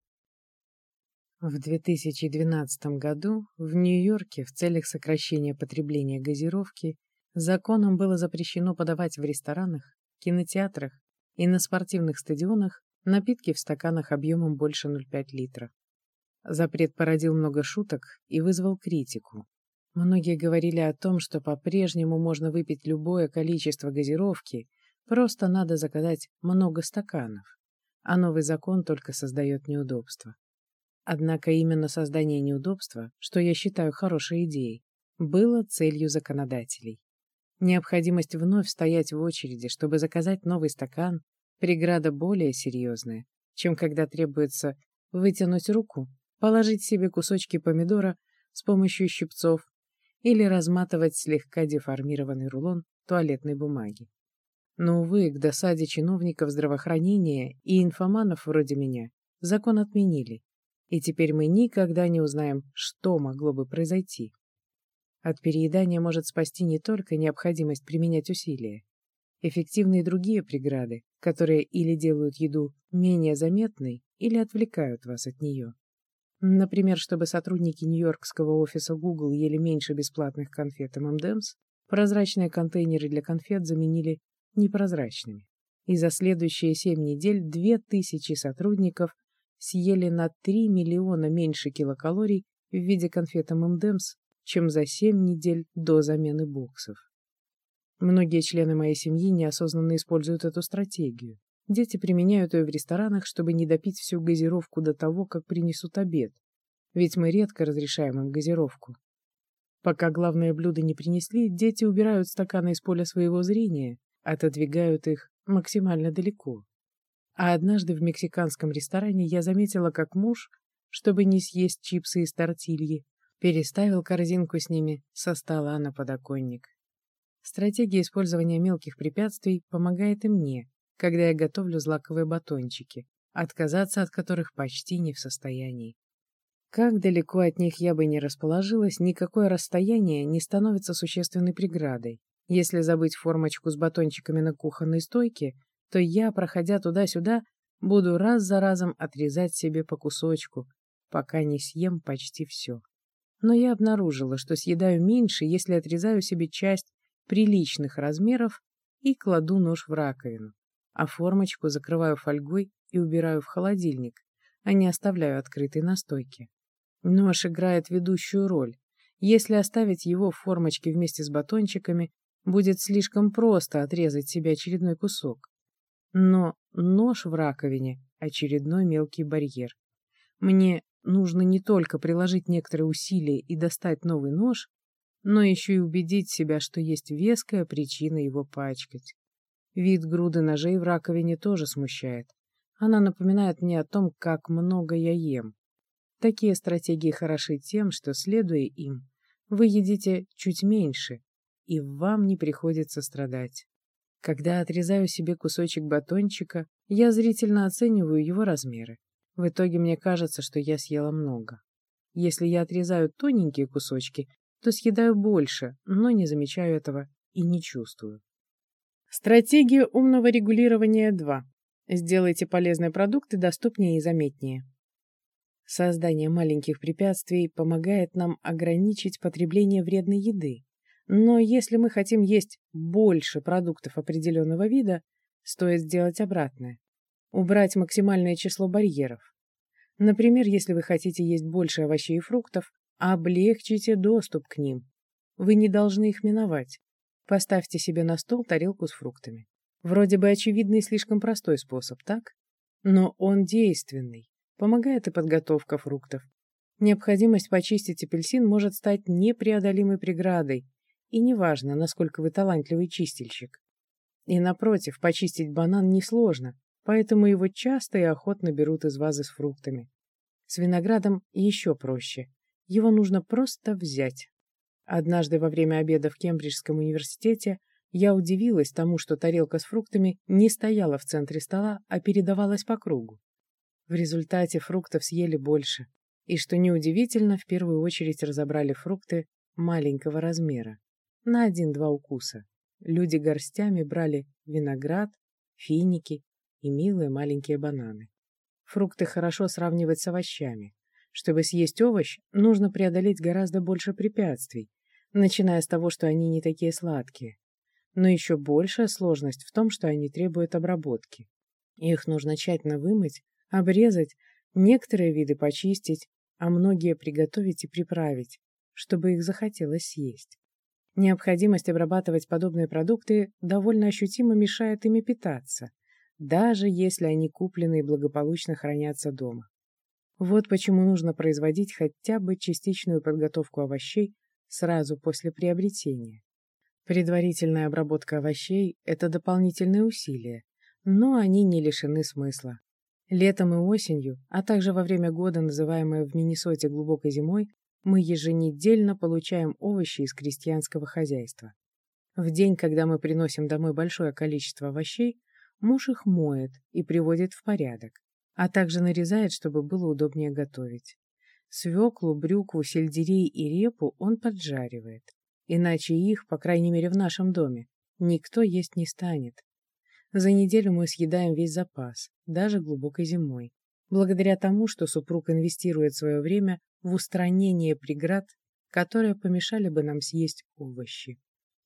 В 2012 году в Нью-Йорке в целях сокращения потребления газировки законом было запрещено подавать в ресторанах, кинотеатрах и на спортивных стадионах напитки в стаканах объемом больше 0,5 литров. Запрет породил много шуток и вызвал критику. Многие говорили о том, что по-прежнему можно выпить любое количество газировки, просто надо заказать много стаканов, а новый закон только создает неудобства. Однако именно создание неудобства, что я считаю хорошей идеей, было целью законодателей. Необходимость вновь стоять в очереди, чтобы заказать новый стакан, преграда более серьезная, чем когда требуется вытянуть руку, положить себе кусочки помидора с помощью щипцов или разматывать слегка деформированный рулон туалетной бумаги. Но, увы, к досаде чиновников здравоохранения и инфоманов вроде меня закон отменили, и теперь мы никогда не узнаем, что могло бы произойти. От переедания может спасти не только необходимость применять усилия. Эффективны и другие преграды, которые или делают еду менее заметной, или отвлекают вас от нее. Например, чтобы сотрудники нью-йоркского офиса Google ели меньше бесплатных конфет M&M's, прозрачные контейнеры для конфет заменили непрозрачными. И за следующие 7 недель 2000 сотрудников съели на 3 миллиона меньше килокалорий в виде конфет M&M's, чем за 7 недель до замены боксов. Многие члены моей семьи неосознанно используют эту стратегию. Дети применяют ее в ресторанах, чтобы не допить всю газировку до того, как принесут обед. Ведь мы редко разрешаем им газировку. Пока главное блюдо не принесли, дети убирают стаканы из поля своего зрения, отодвигают их максимально далеко. А однажды в мексиканском ресторане я заметила, как муж, чтобы не съесть чипсы из тортильи, Переставил корзинку с ними со стола на подоконник. Стратегия использования мелких препятствий помогает и мне, когда я готовлю злаковые батончики, отказаться от которых почти не в состоянии. Как далеко от них я бы ни расположилась, никакое расстояние не становится существенной преградой. Если забыть формочку с батончиками на кухонной стойке, то я, проходя туда-сюда, буду раз за разом отрезать себе по кусочку, пока не съем почти все. Но я обнаружила, что съедаю меньше, если отрезаю себе часть приличных размеров и кладу нож в раковину, а формочку закрываю фольгой и убираю в холодильник, а не оставляю открытой на стойке. Нож играет ведущую роль. Если оставить его в формочке вместе с батончиками, будет слишком просто отрезать себе очередной кусок. Но нож в раковине – очередной мелкий барьер. Мне нужно не только приложить некоторые усилия и достать новый нож, но еще и убедить себя, что есть веская причина его пачкать. Вид груды ножей в раковине тоже смущает. Она напоминает мне о том, как много я ем. Такие стратегии хороши тем, что, следуя им, вы едите чуть меньше, и вам не приходится страдать. Когда отрезаю себе кусочек батончика, я зрительно оцениваю его размеры. В итоге мне кажется, что я съела много. Если я отрезаю тоненькие кусочки, то съедаю больше, но не замечаю этого и не чувствую. Стратегия умного регулирования 2. Сделайте полезные продукты доступнее и заметнее. Создание маленьких препятствий помогает нам ограничить потребление вредной еды. Но если мы хотим есть больше продуктов определенного вида, стоит сделать обратное. Убрать максимальное число барьеров. Например, если вы хотите есть больше овощей и фруктов, облегчите доступ к ним. Вы не должны их миновать. Поставьте себе на стол тарелку с фруктами. Вроде бы очевидный и слишком простой способ, так? Но он действенный. Помогает и подготовка фруктов. Необходимость почистить апельсин может стать непреодолимой преградой, и неважно, насколько вы талантливый чистильщик. И напротив, почистить банан несложно, поэтому его часто и охотно берут из вазы с фруктами. С виноградом еще проще. Его нужно просто взять. Однажды во время обеда в Кембриджском университете я удивилась тому, что тарелка с фруктами не стояла в центре стола, а передавалась по кругу. В результате фруктов съели больше. И, что неудивительно, в первую очередь разобрали фрукты маленького размера, на 1-2 укуса. Люди горстями брали виноград, финики и милые маленькие бананы. Фрукты хорошо сравнивать с овощами. Чтобы съесть овощ, нужно преодолеть гораздо больше препятствий, начиная с того, что они не такие сладкие. Но еще большая сложность в том, что они требуют обработки. Их нужно тщательно вымыть, обрезать, некоторые виды почистить, а многие приготовить и приправить, чтобы их захотелось съесть. Необходимость обрабатывать подобные продукты довольно ощутимо мешает ими питаться, даже если они куплены и благополучно хранятся дома. Вот почему нужно производить хотя бы частичную подготовку овощей сразу после приобретения. Предварительная обработка овощей – это дополнительные усилия, но они не лишены смысла. Летом и осенью, а также во время года, называемое в Миннесоте глубокой зимой, мы еженедельно получаем овощи из крестьянского хозяйства. В день, когда мы приносим домой большое количество овощей, муж их моет и приводит в порядок, а также нарезает, чтобы было удобнее готовить. Свеклу, брюкву, сельдерей и репу он поджаривает, иначе их, по крайней мере в нашем доме, никто есть не станет. За неделю мы съедаем весь запас, даже глубокой зимой, благодаря тому, что супруг инвестирует свое время в устранение преград, которые помешали бы нам съесть овощи.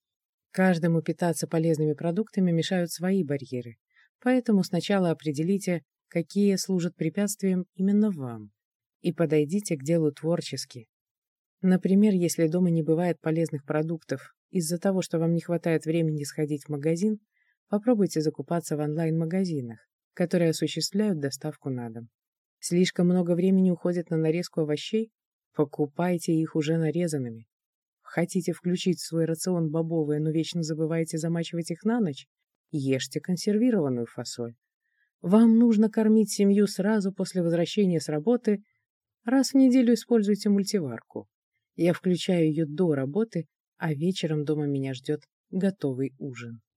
Каждому питаться полезными продуктами мешают свои барьеры, поэтому сначала определите, какие служат препятствием именно вам, и подойдите к делу творчески. Например, если дома не бывает полезных продуктов из-за того, что вам не хватает времени сходить в магазин, попробуйте закупаться в онлайн-магазинах, которые осуществляют доставку на дом. Слишком много времени уходит на нарезку овощей? Покупайте их уже нарезанными. Хотите включить в свой рацион бобовые, но вечно забываете замачивать их на ночь? Ешьте консервированную фасоль. Вам нужно кормить семью сразу после возвращения с работы? Раз в неделю используйте мультиварку. Я включаю ее до работы, а вечером дома меня ждет готовый ужин.